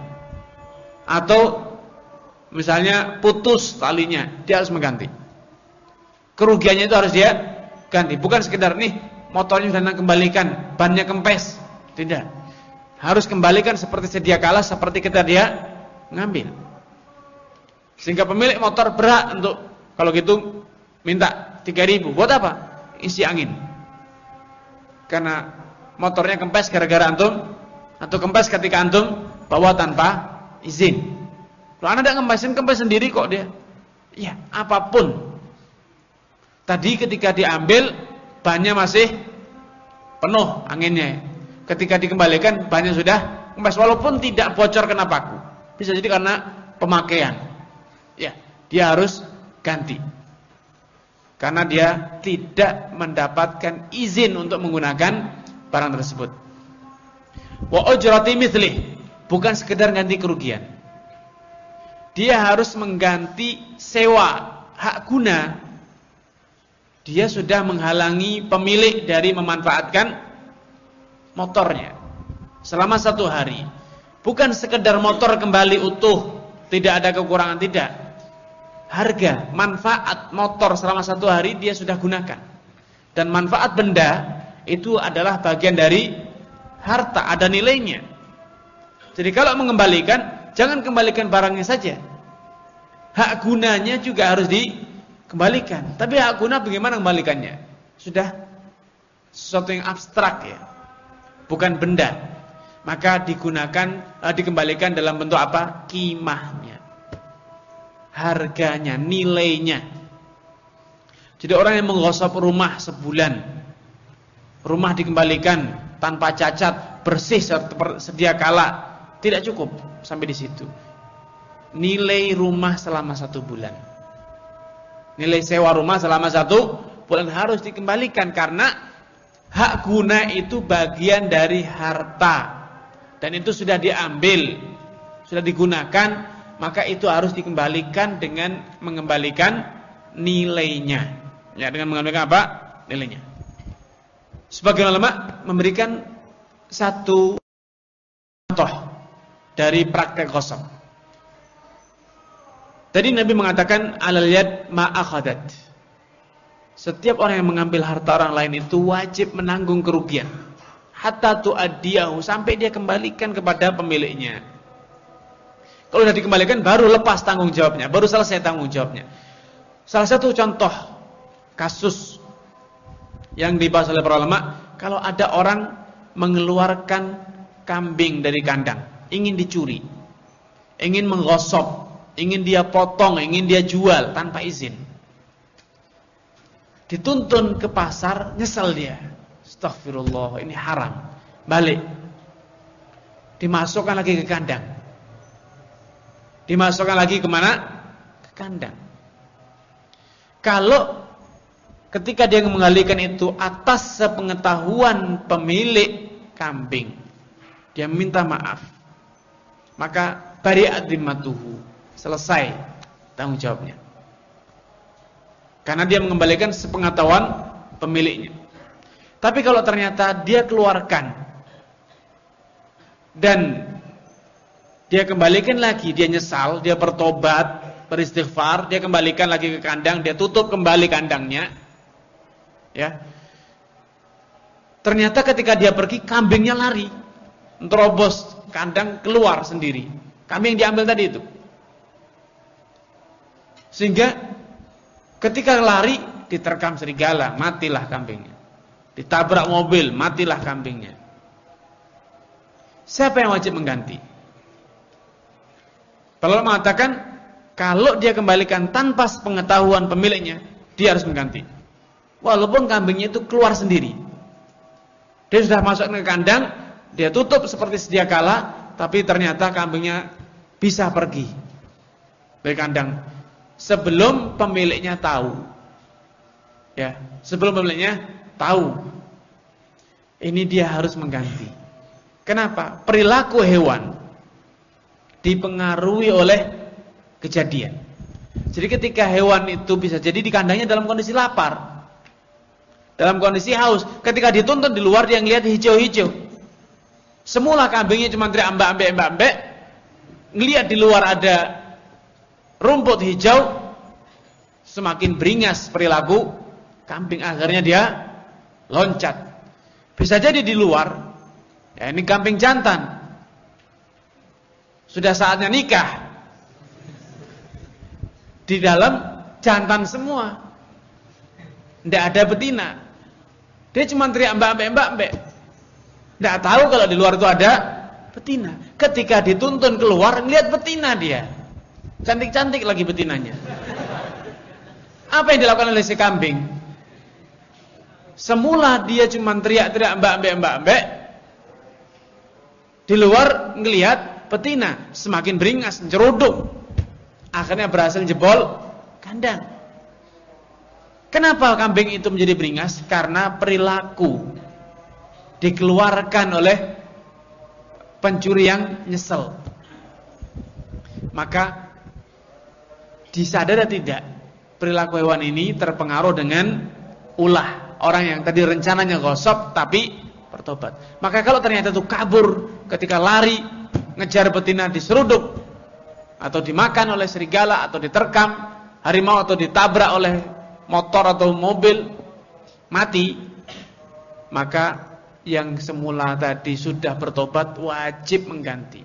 atau misalnya putus talinya, dia harus mengganti. Kerugiannya itu harus dia ganti. Bukan sekedar nih motornya sudah kembalikan, bannya kempes. Tidak. Harus kembalikan seperti sedia kala, seperti kita dia ngambil. Sehingga pemilik motor berhak untuk, kalau gitu minta tiga ribu. Buat apa? Isi angin. Karena motornya kempes gara-gara antum, atau kempes ketika antum bawa tanpa izin. Kalau anda tidak ngempesin, kempes sendiri kok dia. Ya, apapun. Tadi ketika diambil, bannya masih penuh anginnya. Ketika dikembalikan, bannya sudah kempes. Walaupun tidak bocor kena paku. Bisa jadi karena pemakaian. Ya, dia harus ganti. Karena dia tidak mendapatkan izin untuk menggunakan barang tersebut. Wa ujrati mithlih, bukan sekedar ganti kerugian. Dia harus mengganti sewa, hak guna. Dia sudah menghalangi pemilik dari memanfaatkan motornya selama satu hari. Bukan sekedar motor kembali utuh, tidak ada kekurangan, tidak. Harga, manfaat motor selama satu hari dia sudah gunakan. Dan manfaat benda itu adalah bagian dari harta, ada nilainya. Jadi kalau mengembalikan, jangan kembalikan barangnya saja. Hak gunanya juga harus dikembalikan. Tapi hak guna bagaimana kembalikannya? Sudah sesuatu yang abstrak ya, bukan benda. Maka digunakan, dikembalikan dalam bentuk apa? Qimahnya, harganya, nilainya. Jadi orang yang menggosok rumah sebulan, rumah dikembalikan tanpa cacat, bersih sedia kala, tidak cukup sampai di situ. Nilai rumah selama satu bulan, nilai sewa rumah selama satu bulan harus dikembalikan, karena hak guna itu bagian dari harta. Dan itu sudah diambil, sudah digunakan, maka itu harus dikembalikan dengan mengembalikan nilainya. Ya, dengan mengembalikan apa? Nilainya. Sebagian ulama memberikan satu dari praktek ghasab. Tadi Nabi mengatakan alal yad ma akhadat. Setiap orang yang mengambil harta orang lain itu wajib menanggung kerugian. Hatta tu'addiyahu, sampai dia kembalikan kepada pemiliknya. Kalau sudah dikembalikan baru lepas tanggung jawabnya, baru selesai tanggung jawabnya. Salah satu contoh kasus yang dibahas oleh para ulama, kalau ada orang mengeluarkan kambing dari kandang, ingin dicuri, ingin menggosok, ingin dia potong, ingin dia jual tanpa izin. Dituntun ke pasar, nyesel dia. Astagfirullah, ini haram. Balik. Dimasukkan lagi ke kandang. Dimasukkan lagi kemana? Ke kandang. Kalau ketika dia mengembalikan itu atas sepengetahuan pemilik kambing, dia minta maaf, maka bari'at dhimmatuhu, selesai tanggung jawabnya. Karena dia mengembalikan sepengetahuan pemiliknya. Tapi kalau ternyata dia keluarkan dan dia kembalikan lagi, dia nyesal, dia bertobat, beristighfar, dia kembalikan lagi ke kandang, dia tutup kembali kandangnya, ya. Ternyata ketika dia pergi, kambingnya lari, terobos kandang, keluar sendiri. Kambing yang diambil tadi itu. Sehingga ketika lari, diterkam serigala, matilah kambingnya. Ditabrak mobil, matilah kambingnya. Siapa yang wajib mengganti? Kalau mengatakan, kalau dia kembalikan tanpa pengetahuan pemiliknya, dia harus mengganti. Walaupun kambingnya itu keluar sendiri. Dia sudah masuk ke kandang, dia tutup seperti sedia kala, tapi ternyata kambingnya bisa pergi dari kandang sebelum pemiliknya tahu. Ya, sebelum pemiliknya tahu. Ini dia harus mengganti. Kenapa? Perilaku hewan dipengaruhi oleh kejadian. Jadi ketika hewan itu bisa jadi di kandangnya dalam kondisi lapar, dalam kondisi haus, ketika dituntun di luar dia ngelihat hijau-hijau. Semula kambingnya cuma teriak ambak-ambek ambak-ambek, ngelihat di luar ada rumput hijau, semakin beringas perilaku kambing, akhirnya dia loncat. Bisa jadi di luar, ya ini kambing jantan, sudah saatnya nikah. Di dalam jantan semua, tidak ada betina. Dia cuma teriak mbak-mbak mbak-mbak, tidak tahu kalau di luar itu ada betina. Ketika dituntun keluar, ngelihat betina dia, cantik-cantik lagi betinanya. Apa yang dilakukan oleh si kambing? Semula dia cuma teriak-teriak mbak-mbak mbak-mbak, di luar ngelihat betina, semakin beringas, nyeruduk, akhirnya berhasil jebol kandang. Kenapa kambing itu menjadi beringas? Karena perilaku dikeluarkan oleh pencuri yang nyesel. Maka disadari tidak, perilaku hewan ini terpengaruh dengan ulah orang yang tadi rencananya ghasab tapi bertobat. Maka kalau ternyata itu kabur ketika lari ngejar betina, diseruduk atau dimakan oleh serigala atau diterkam harimau atau ditabrak oleh motor atau mobil, mati, maka yang semula tadi sudah bertobat wajib mengganti.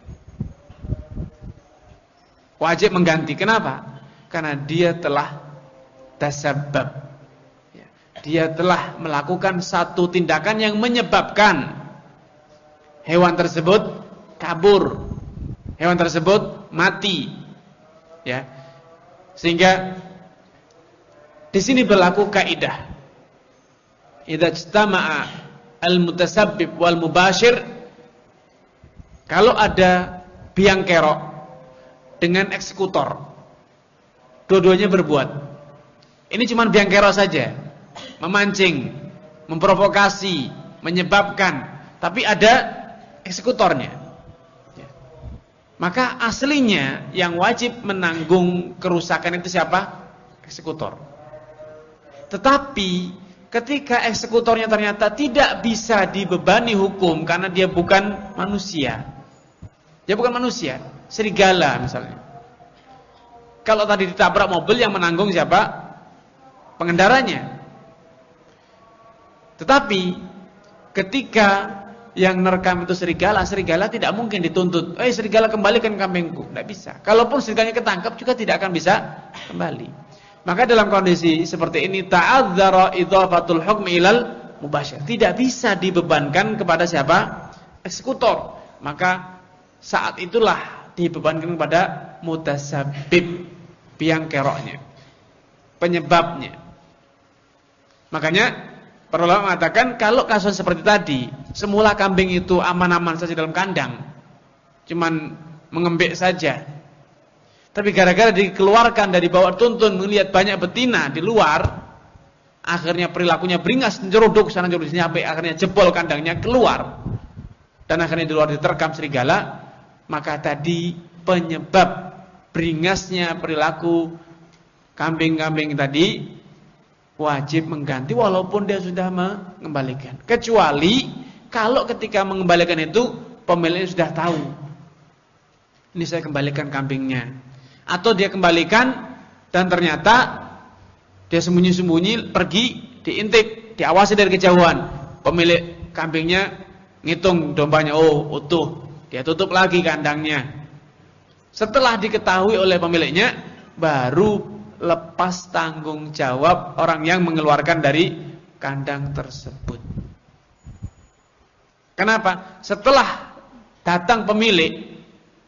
Wajib mengganti. Kenapa? Karena dia telah tasabbab. Dia telah melakukan satu tindakan yang menyebabkan hewan tersebut kabur, hewan tersebut mati, ya. Sehingga di sini berlaku kaidah, idza ijtama'a al-mutasabbib wal mubashir. Kalau ada biang kerok dengan eksekutor, dua-duanya berbuat. Ini cuma biang kerok saja, memancing, memprovokasi, menyebabkan, tapi ada eksekutornya. Maka aslinya yang wajib menanggung kerusakan itu siapa? Eksekutor. Tetapi ketika eksekutornya ternyata tidak bisa dibebani hukum karena dia bukan manusia, Ya bukan manusia, serigala misalnya. Kalau tadi ditabrak mobil, yang menanggung siapa? Pengendaranya. Tetapi ketika yang nerekam itu serigala, serigala tidak mungkin dituntut. Eh serigala kembalikan kambingku, tidak bisa. Kalaupun serigalanya ketangkap juga tidak akan bisa kembali. Maka dalam kondisi seperti ini ta'adzara idhafatul hukmi ilal mubasyir. Tidak bisa dibebankan kepada siapa? Eksekutor. Maka saat itulah dibebankan kepada mutasabbib, biang keroknya, penyebabnya. Makanya para ulama mengatakan kalau kasus seperti tadi, semula kambing itu aman-aman saja dalam kandang, cuman mengembik saja. Tapi gara-gara dikeluarkan dari bawah tuntun, melihat banyak betina di luar, akhirnya perilakunya beringas, nyeruduk sana nyeruduk sini, sampai akhirnya jebol kandangnya, keluar. Dan akhirnya di luar diterkam serigala. Maka tadi penyebab beringasnya perilaku kambing-kambing tadi wajib mengganti walaupun dia sudah mengembalikan. Kecuali kalau ketika mengembalikan itu pemiliknya sudah tahu, ini saya kembalikan kambingnya. Atau dia kembalikan dan ternyata dia sembunyi-sembunyi pergi, diintip, diawasi dari kejauhan. Pemilik kambingnya ngitung dombanya, oh utuh, dia tutup lagi kandangnya. Setelah diketahui oleh pemiliknya, baru lepas tanggung jawab orang yang mengeluarkan dari kandang tersebut. Kenapa? Setelah datang pemilik,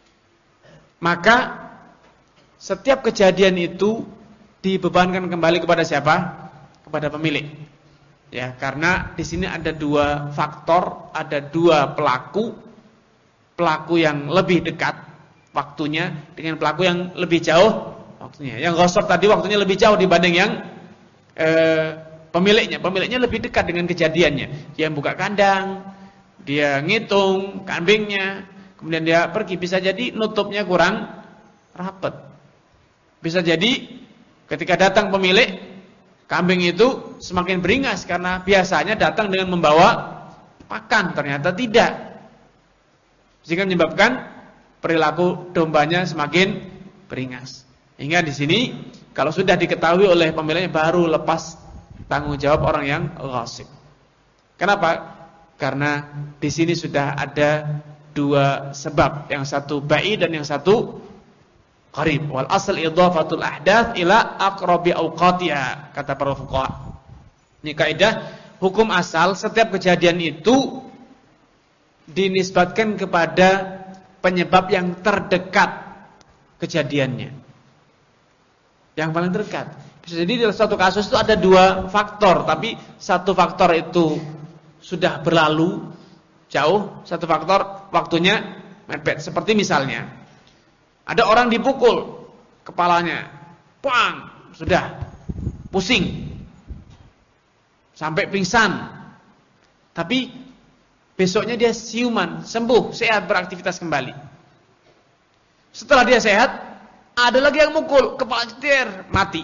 maka setiap kejadian itu dibebankan kembali kepada siapa? Kepada pemilik. Ya, karena di sini ada dua faktor, ada dua pelaku, pelaku yang lebih dekat waktunya dengan pelaku yang lebih jauh waktunya. Yang gosok tadi waktunya lebih jauh dibanding yang eh, pemiliknya. Pemiliknya lebih dekat dengan kejadiannya. Dia buka kandang, dia ngitung kambingnya, kemudian dia pergi. Bisa jadi nutupnya kurang rapat. Bisa jadi ketika datang pemilik, kambing itu semakin beringas karena biasanya datang dengan membawa pakan, ternyata tidak. Sehingga menyebabkan perilaku dombanya semakin beringas. Hingga di sini kalau sudah diketahui oleh pemiliknya baru lepas tanggung jawab orang yang ghasib. Kenapa? Karena di sini sudah ada dua sebab, yang satu ba'i dan yang satu qarib. Wal asal idhafatul ahdath ila aqrabi awqatiha, kata para fuqaha. Ini kaidah hukum asal, setiap kejadian itu dinisbatkan kepada penyebab yang terdekat kejadiannya, yang paling terdekat. Bisa jadi dalam satu kasus itu ada dua faktor, tapi satu faktor itu sudah berlalu jauh, satu faktor waktunya mepet. Seperti misalnya ada orang dipukul kepalanya, pang, sudah pusing sampai pingsan. Tapi besoknya dia siuman, sembuh, sehat, beraktivitas kembali. Setelah dia sehat, ada lagi yang mukul, kepala cetir, mati.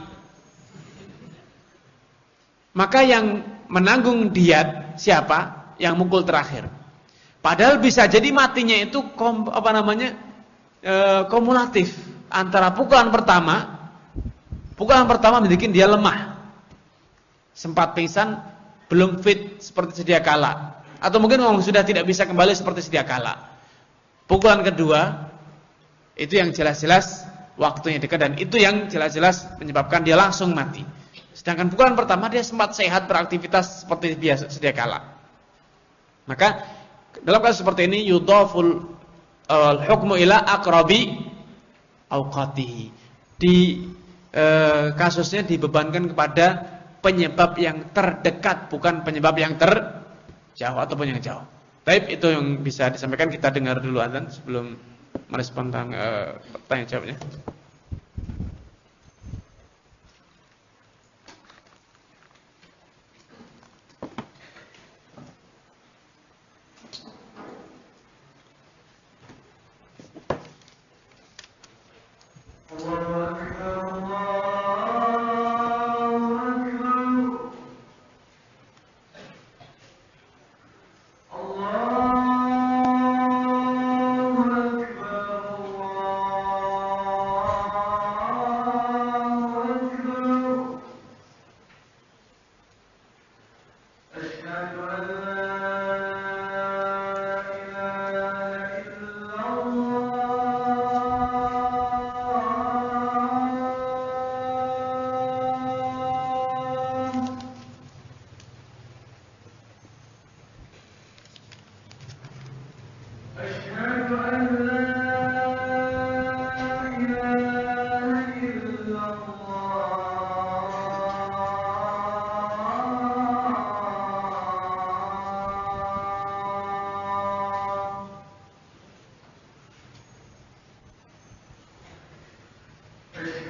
Maka yang menanggung diat siapa? Yang mukul terakhir. Padahal bisa jadi matinya itu kom, apa namanya? E, kumulatif antara pukulan pertama, pukulan pertama bikin dia lemah, sempat pingsan, belum fit seperti sedia kala, atau mungkin memang sudah tidak bisa kembali seperti sedia kala. Pukulan kedua itu yang jelas-jelas waktunya dekat dan itu yang jelas-jelas menyebabkan dia langsung mati. Sedangkan pukulan pertama dia sempat sehat, beraktivitas seperti biasa sedia kala. Maka dalam kasus seperti ini yudhaful al-hukmu ila aqrabi awqatihi. Di e, kasusnya dibebankan kepada penyebab yang terdekat, bukan penyebab yang terjauh ataupun yang jauh. Baik, itu yang bisa disampaikan. Kita dengar dulu azan sebelum merespon tentang e, pertanyaan jawabnya.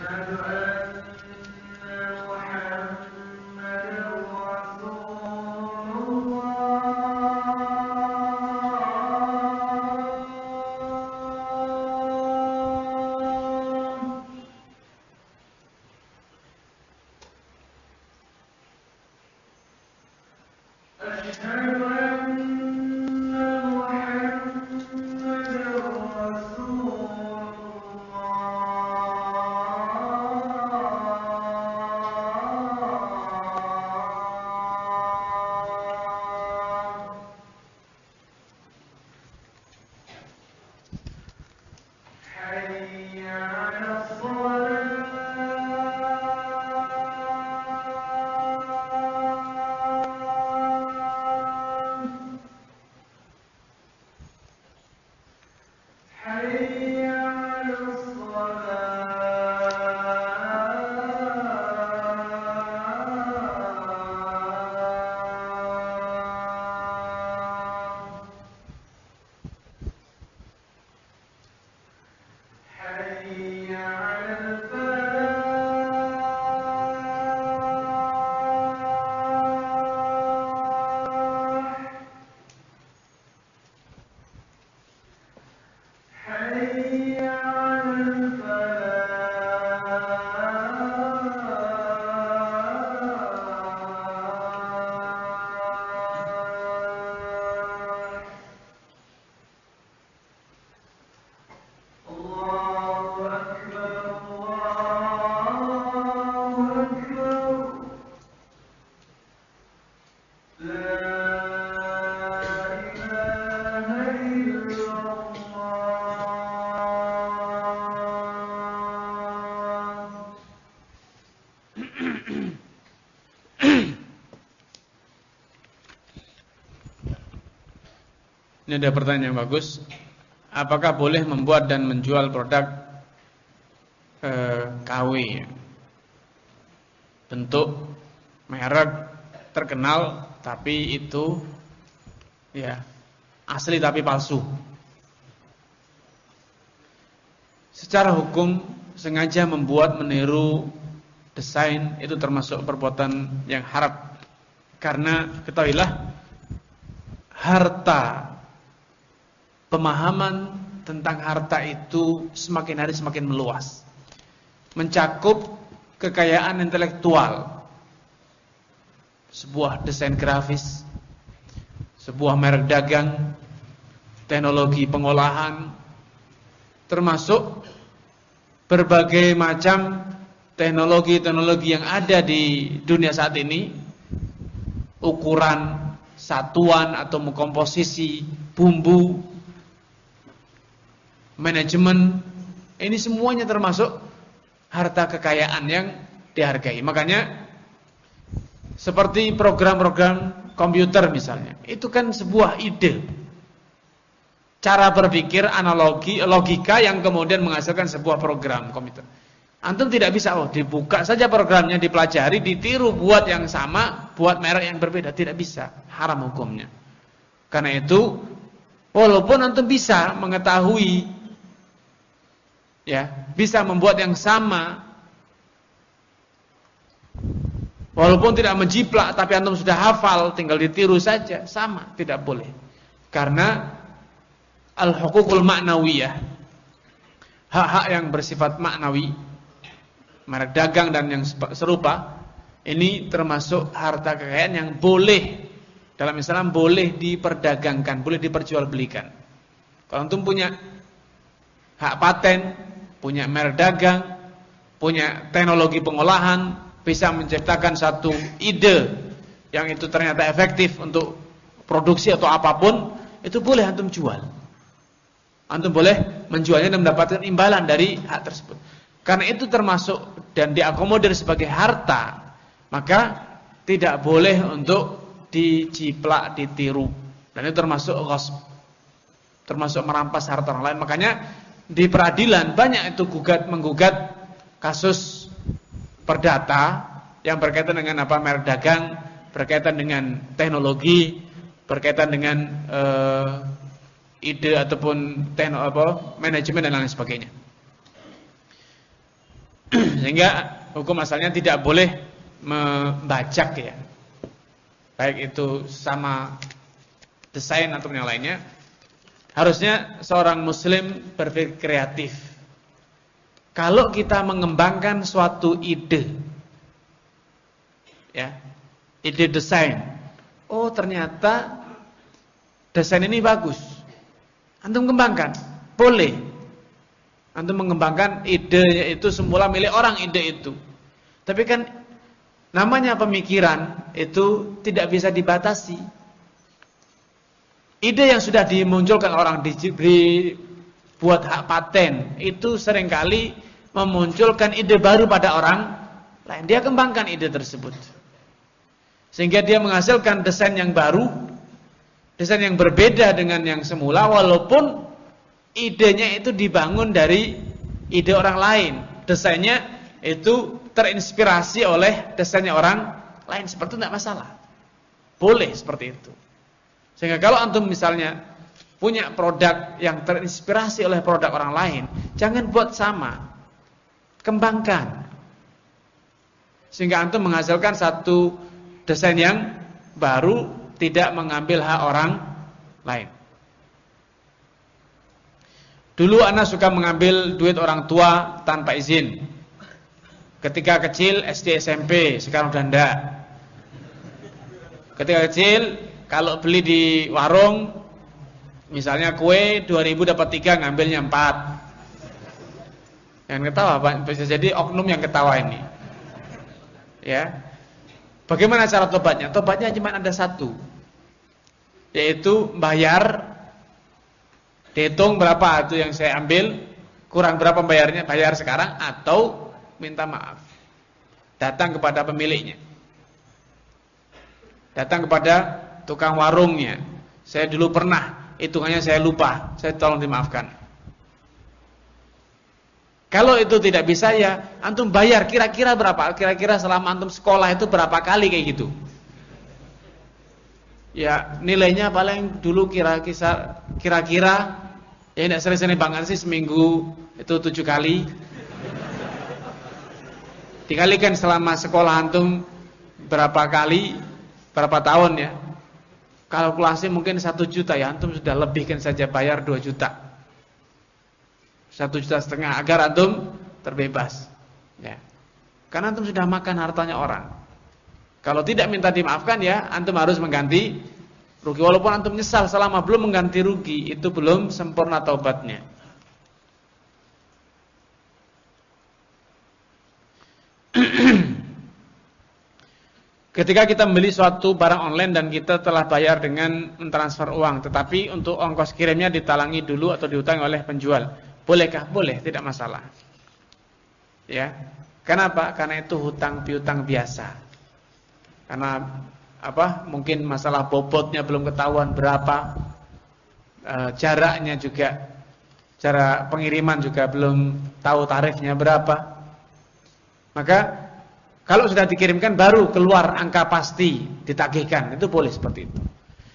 Ini ada pertanyaan yang bagus. Apakah boleh membuat dan menjual produk eh, K W ya? Bentuk merek terkenal tapi itu ya asli tapi palsu. Secara hukum sengaja membuat, meniru desain itu termasuk perbuatan yang haram. Karena ketahuilah harta, pemahaman tentang harta itu semakin hari semakin meluas, mencakup kekayaan intelektual, sebuah desain grafis, sebuah merek dagang, teknologi pengolahan, termasuk berbagai macam teknologi-teknologi yang ada di dunia saat ini, ukuran, satuan atau komposisi, bumbu, manajemen, ini semuanya termasuk harta kekayaan yang dihargai. Makanya seperti program-program komputer misalnya, itu kan sebuah ide, cara berpikir, analogi, logika yang kemudian menghasilkan sebuah program komputer. Antum tidak bisa, oh dibuka saja programnya, dipelajari, ditiru buat yang sama, buat merek yang berbeda. Tidak bisa, haram hukumnya. Karena itu, walaupun antum bisa mengetahui, ya, bisa membuat yang sama, walaupun tidak menjiplak, tapi antum sudah hafal, tinggal ditiru saja, sama, tidak boleh. Karena al-huququl ma'nawiyah, hak-hak yang bersifat maknawi, merek dagang dan yang serupa, ini termasuk harta kekayaan yang boleh, dalam Islam boleh diperdagangkan, boleh diperjualbelikan. Kalau antum punya hak paten, punya merek dagang, punya teknologi pengolahan, bisa menciptakan satu ide yang itu ternyata efektif untuk produksi atau apapun, itu boleh antum jual. Antum boleh menjualnya dan mendapatkan imbalan dari hak tersebut. Karena itu termasuk dan diakomodir sebagai harta, maka tidak boleh untuk diciplak, ditiru. Dan itu termasuk ghasb, termasuk merampas harta orang lain. Makanya di peradilan banyak itu gugat menggugat kasus perdata yang berkaitan dengan apa, merek dagang, berkaitan dengan teknologi, berkaitan dengan uh, ide ataupun tekno apa, manajemen dan lain sebagainya. Sehingga hukum asalnya tidak boleh membajak ya. Baik itu sama desain atau yang lainnya. Harusnya seorang muslim berpikir kreatif. Kalau kita mengembangkan suatu ide, ya, ide desain, oh ternyata desain ini bagus, antum kembangkan, boleh. Antum mengembangkan ide itu semula milik orang ide itu. Tapi kan namanya pemikiran itu tidak bisa dibatasi. Ide yang sudah dimunculkan orang diberi buat hak paten itu seringkali memunculkan ide baru pada orang lain. Dia kembangkan ide tersebut sehingga dia menghasilkan desain yang baru, desain yang berbeda dengan yang semula, walaupun idenya itu dibangun dari ide orang lain. Desainnya itu terinspirasi oleh desainnya orang lain, seperti itu tidak masalah, boleh seperti itu. Sehingga kalau antum misalnya punya produk yang terinspirasi oleh produk orang lain, jangan buat sama, kembangkan. Sehingga antum menghasilkan satu desain yang baru, tidak mengambil hak orang lain. Dulu anak suka mengambil duit orang tua tanpa izin. Ketika kecil S D S M P, sekarang udah enggak. Ketika kecil kalau beli di warung, misalnya kue dua ribu dapat tiga, ngambilnya empat. Yang ketawa Pak, bisa jadi oknum yang ketawa ini. Ya. Bagaimana cara tobatnya? Tobatnya cuma ada satu, yaitu bayar. Dihitung berapa itu yang saya ambil, kurang berapa bayarnya, bayar sekarang atau minta maaf. Datang kepada pemiliknya. Datang kepada tukang warungnya. Saya dulu pernah, hitungannya saya lupa, saya tolong dimaafkan. Kalau itu tidak bisa ya antum bayar kira-kira berapa? Kira-kira selama antum sekolah itu berapa kali kayak gitu? Ya nilainya paling dulu kira-kira kira-kira ya tidak sering-sering banget sih, seminggu itu tujuh kali. Dikalikan selama sekolah antum berapa kali, berapa tahun ya? Kalkulasi mungkin satu juta ya, antum sudah lebihkan saja bayar dua juta. Satu juta setengah agar antum terbebas. Ya. Karena antum sudah makan hartanya orang. Kalau tidak minta dimaafkan ya, antum harus mengganti rugi. Walaupun antum nyesal selama belum mengganti rugi, itu belum sempurna taubatnya. Ketika kita membeli suatu barang online dan kita telah bayar dengan mentransfer uang, tetapi untuk ongkos kirimnya ditalangi dulu atau diutangi oleh penjual, bolehkah? Boleh, tidak masalah. Ya, kenapa? Karena itu hutang piutang biasa. Karena apa? Mungkin masalah bobotnya belum ketahuan berapa, e, jaraknya juga, cara pengiriman juga belum tahu tarifnya berapa. Maka kalau sudah dikirimkan baru keluar angka pasti ditagihkan, itu boleh seperti itu.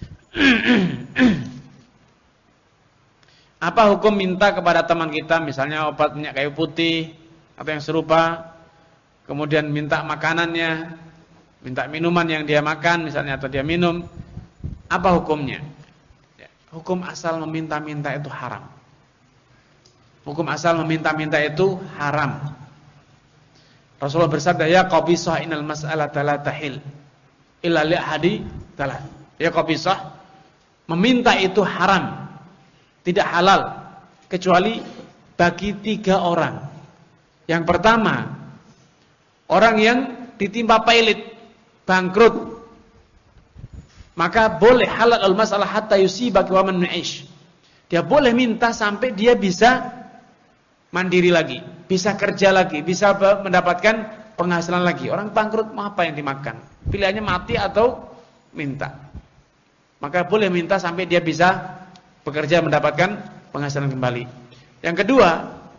Apa hukum minta kepada teman kita misalnya obat minyak kayu putih atau yang serupa, kemudian minta makanannya, minta minuman yang dia makan misalnya atau dia minum, apa hukumnya? Hukum asal meminta-minta itu haram. Hukum asal meminta-minta itu haram. Rasulullah bersabda, ya qabisah innal mas'alata la tahil illa li ahadi talat. Ya qabisah, meminta itu haram, tidak halal kecuali bagi tiga orang. Yang pertama, orang yang ditimpa pailit, bangkrut, maka boleh halal al-mas'alah hatta yusibaki wa man nu'ish. Dia boleh minta sampai dia bisa mandiri lagi, bisa kerja lagi, bisa mendapatkan penghasilan lagi. Orang bangkrut mau apa yang dimakan? Pilihannya mati atau minta. Maka boleh minta sampai dia bisa bekerja mendapatkan penghasilan kembali. Yang kedua,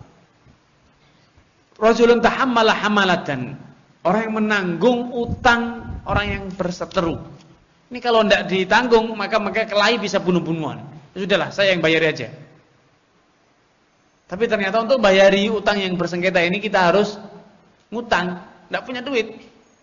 rajulun tahammala hamalatan, orang yang menanggung utang orang yang berseteru. Ini kalau tidak ditanggung maka maka kelahi bisa bunuh-bunuhan. Sudahlah, saya yang bayar aja. Tapi ternyata untuk bayari utang yang bersengketa ini kita harus ngutang, tidak punya duit.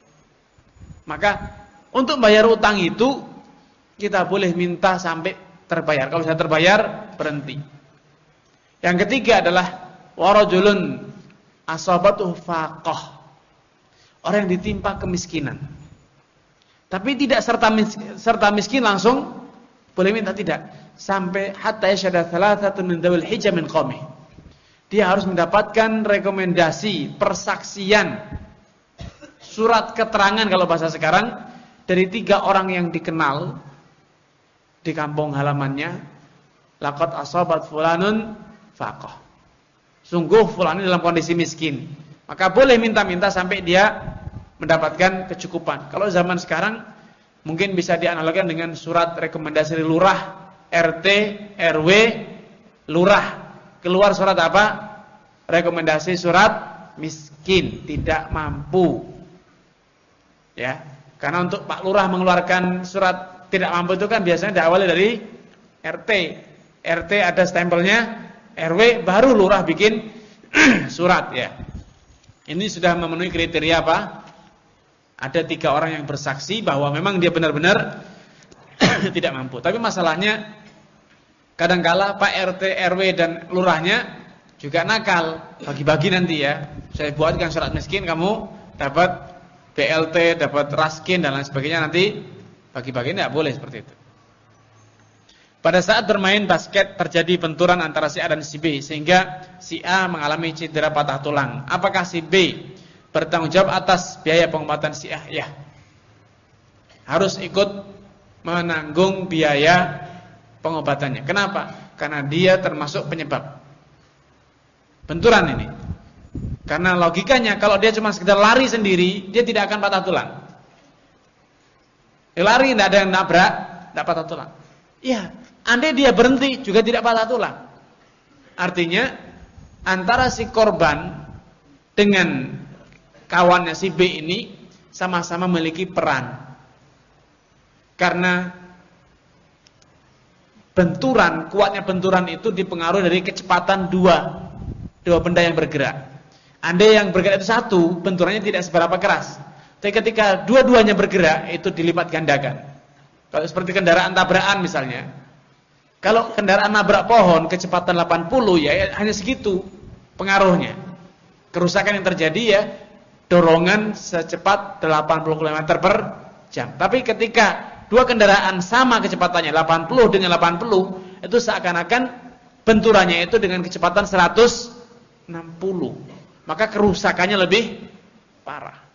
Maka untuk bayar utang itu kita boleh minta sampai terbayar. Kalau sudah terbayar, berhenti. Yang ketiga adalah warajulun asabatuhu faqah. Orang yang ditimpa kemiskinan. Tapi tidak serta miskin, serta miskin langsung boleh minta, tidak. Sampai hatta yashhadu thalathatu min dzawil hijjah min qaumih. Dia harus mendapatkan rekomendasi, persaksian, surat keterangan kalau bahasa sekarang dari tiga orang yang dikenal di kampung halamannya. Laqad asabat fulanun faqah. Sungguh fulan ini dalam kondisi miskin. Maka boleh minta-minta sampai dia mendapatkan kecukupan. Kalau zaman sekarang mungkin bisa dianalogikan dengan surat rekomendasi dari lurah, R T, R W, lurah. Keluar surat apa? Rekomendasi surat miskin, tidak mampu. Ya, karena untuk Pak Lurah mengeluarkan surat tidak mampu itu kan biasanya diawali dari R T. R T ada stempelnya, R W baru lurah bikin surat ya. Ini sudah memenuhi kriteria apa? Ada tiga orang yang bersaksi bahwa memang dia benar-benar tidak mampu. Tapi masalahnya kadangkala Pak R T, R W dan lurahnya juga nakal, bagi-bagi nanti ya. Saya buatkan surat miskin, kamu dapat B L T, dapat raskin dan lain sebagainya, nanti bagi-bagi. Tidak boleh seperti itu. Pada saat bermain basket terjadi benturan antara si A dan si B sehingga si A mengalami cedera patah tulang. Apakah si B bertanggung jawab atas biaya pengobatan si A? Ya. Harus ikut menanggung biaya pengobatannya. Kenapa? Karena dia termasuk penyebab benturan ini. Karena logikanya kalau dia cuma sekedar lari sendiri, dia tidak akan patah tulang. Dia lari tidak ada yang nabrak, tidak patah tulang. Iya, andai dia berhenti juga tidak patah tulang. Artinya antara si korban dengan kawannya si B ini sama-sama memiliki peran. Karena benturan, kuatnya benturan itu dipengaruhi dari kecepatan dua dua benda yang bergerak. Andai yang bergerak itu satu, benturannya tidak seberapa keras. Tapi ketika dua-duanya bergerak, itu dilipat gandakan. Kalau seperti kendaraan tabrakan misalnya, kalau kendaraan nabrak pohon kecepatan delapan puluh ya, ya hanya segitu pengaruhnya. Kerusakan yang terjadi ya dorongan secepat delapan puluh kilometer per jam. Tapi ketika dua kendaraan sama kecepatannya delapan puluh dengan delapan puluh, itu seakan-akan benturannya itu dengan kecepatan seratus enam puluh. Maka kerusakannya lebih parah.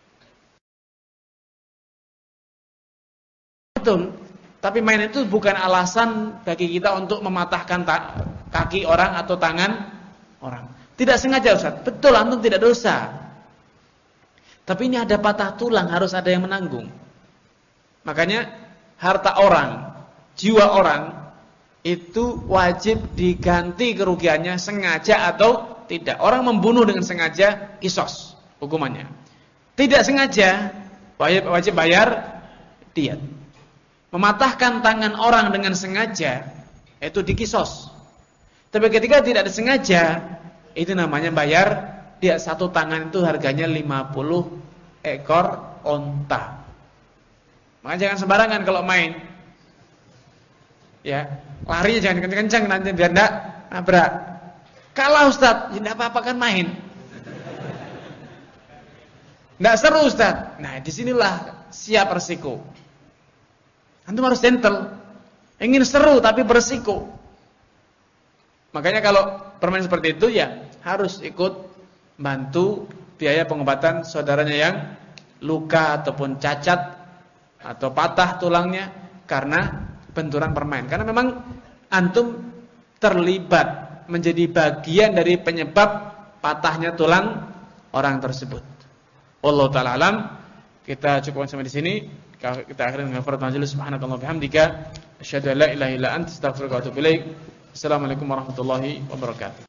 Betul. Tapi main itu bukan alasan bagi kita untuk mematahkan kaki orang atau tangan orang. Tidak sengaja, Ustaz. Betul, antum tidak dosa. Tapi ini ada patah tulang, harus ada yang menanggung. Makanya harta orang, jiwa orang itu wajib diganti kerugiannya sengaja atau tidak. Orang membunuh dengan sengaja kisos hukumannya. Tidak sengaja wajib wajib bayar diat. Mematahkan tangan orang dengan sengaja itu dikisos. Tapi ketika tidak disengaja, itu namanya bayar diat. Satu tangan itu harganya lima puluh ekor onta. Makanya jangan sembarangan kalau main. Ya, lari jangan kencang-kencang nanti biar enggak nabrak. Kalah Ustaz, ya enggak apa-apa kan main. Enggak seru Ustaz. Nah, disinilah siap resiko. Antum harus gentle. Ingin seru tapi beresiko. Makanya kalau bermain seperti itu ya harus ikut bantu biaya pengobatan saudaranya yang luka ataupun cacat atau patah tulangnya karena benturan permain. Karena memang antum terlibat menjadi bagian dari penyebab patahnya tulang orang tersebut. Wallahu ta'ala alam. Kita cukupkan sampai di sini. Kita akhiri dengan kafarat majelis. Subhanakallah bihamdika asyhadu an la ilaha illa anta astaghfiruka wa atubu ilaik. Assalamualaikum warahmatullahi wabarakatuh.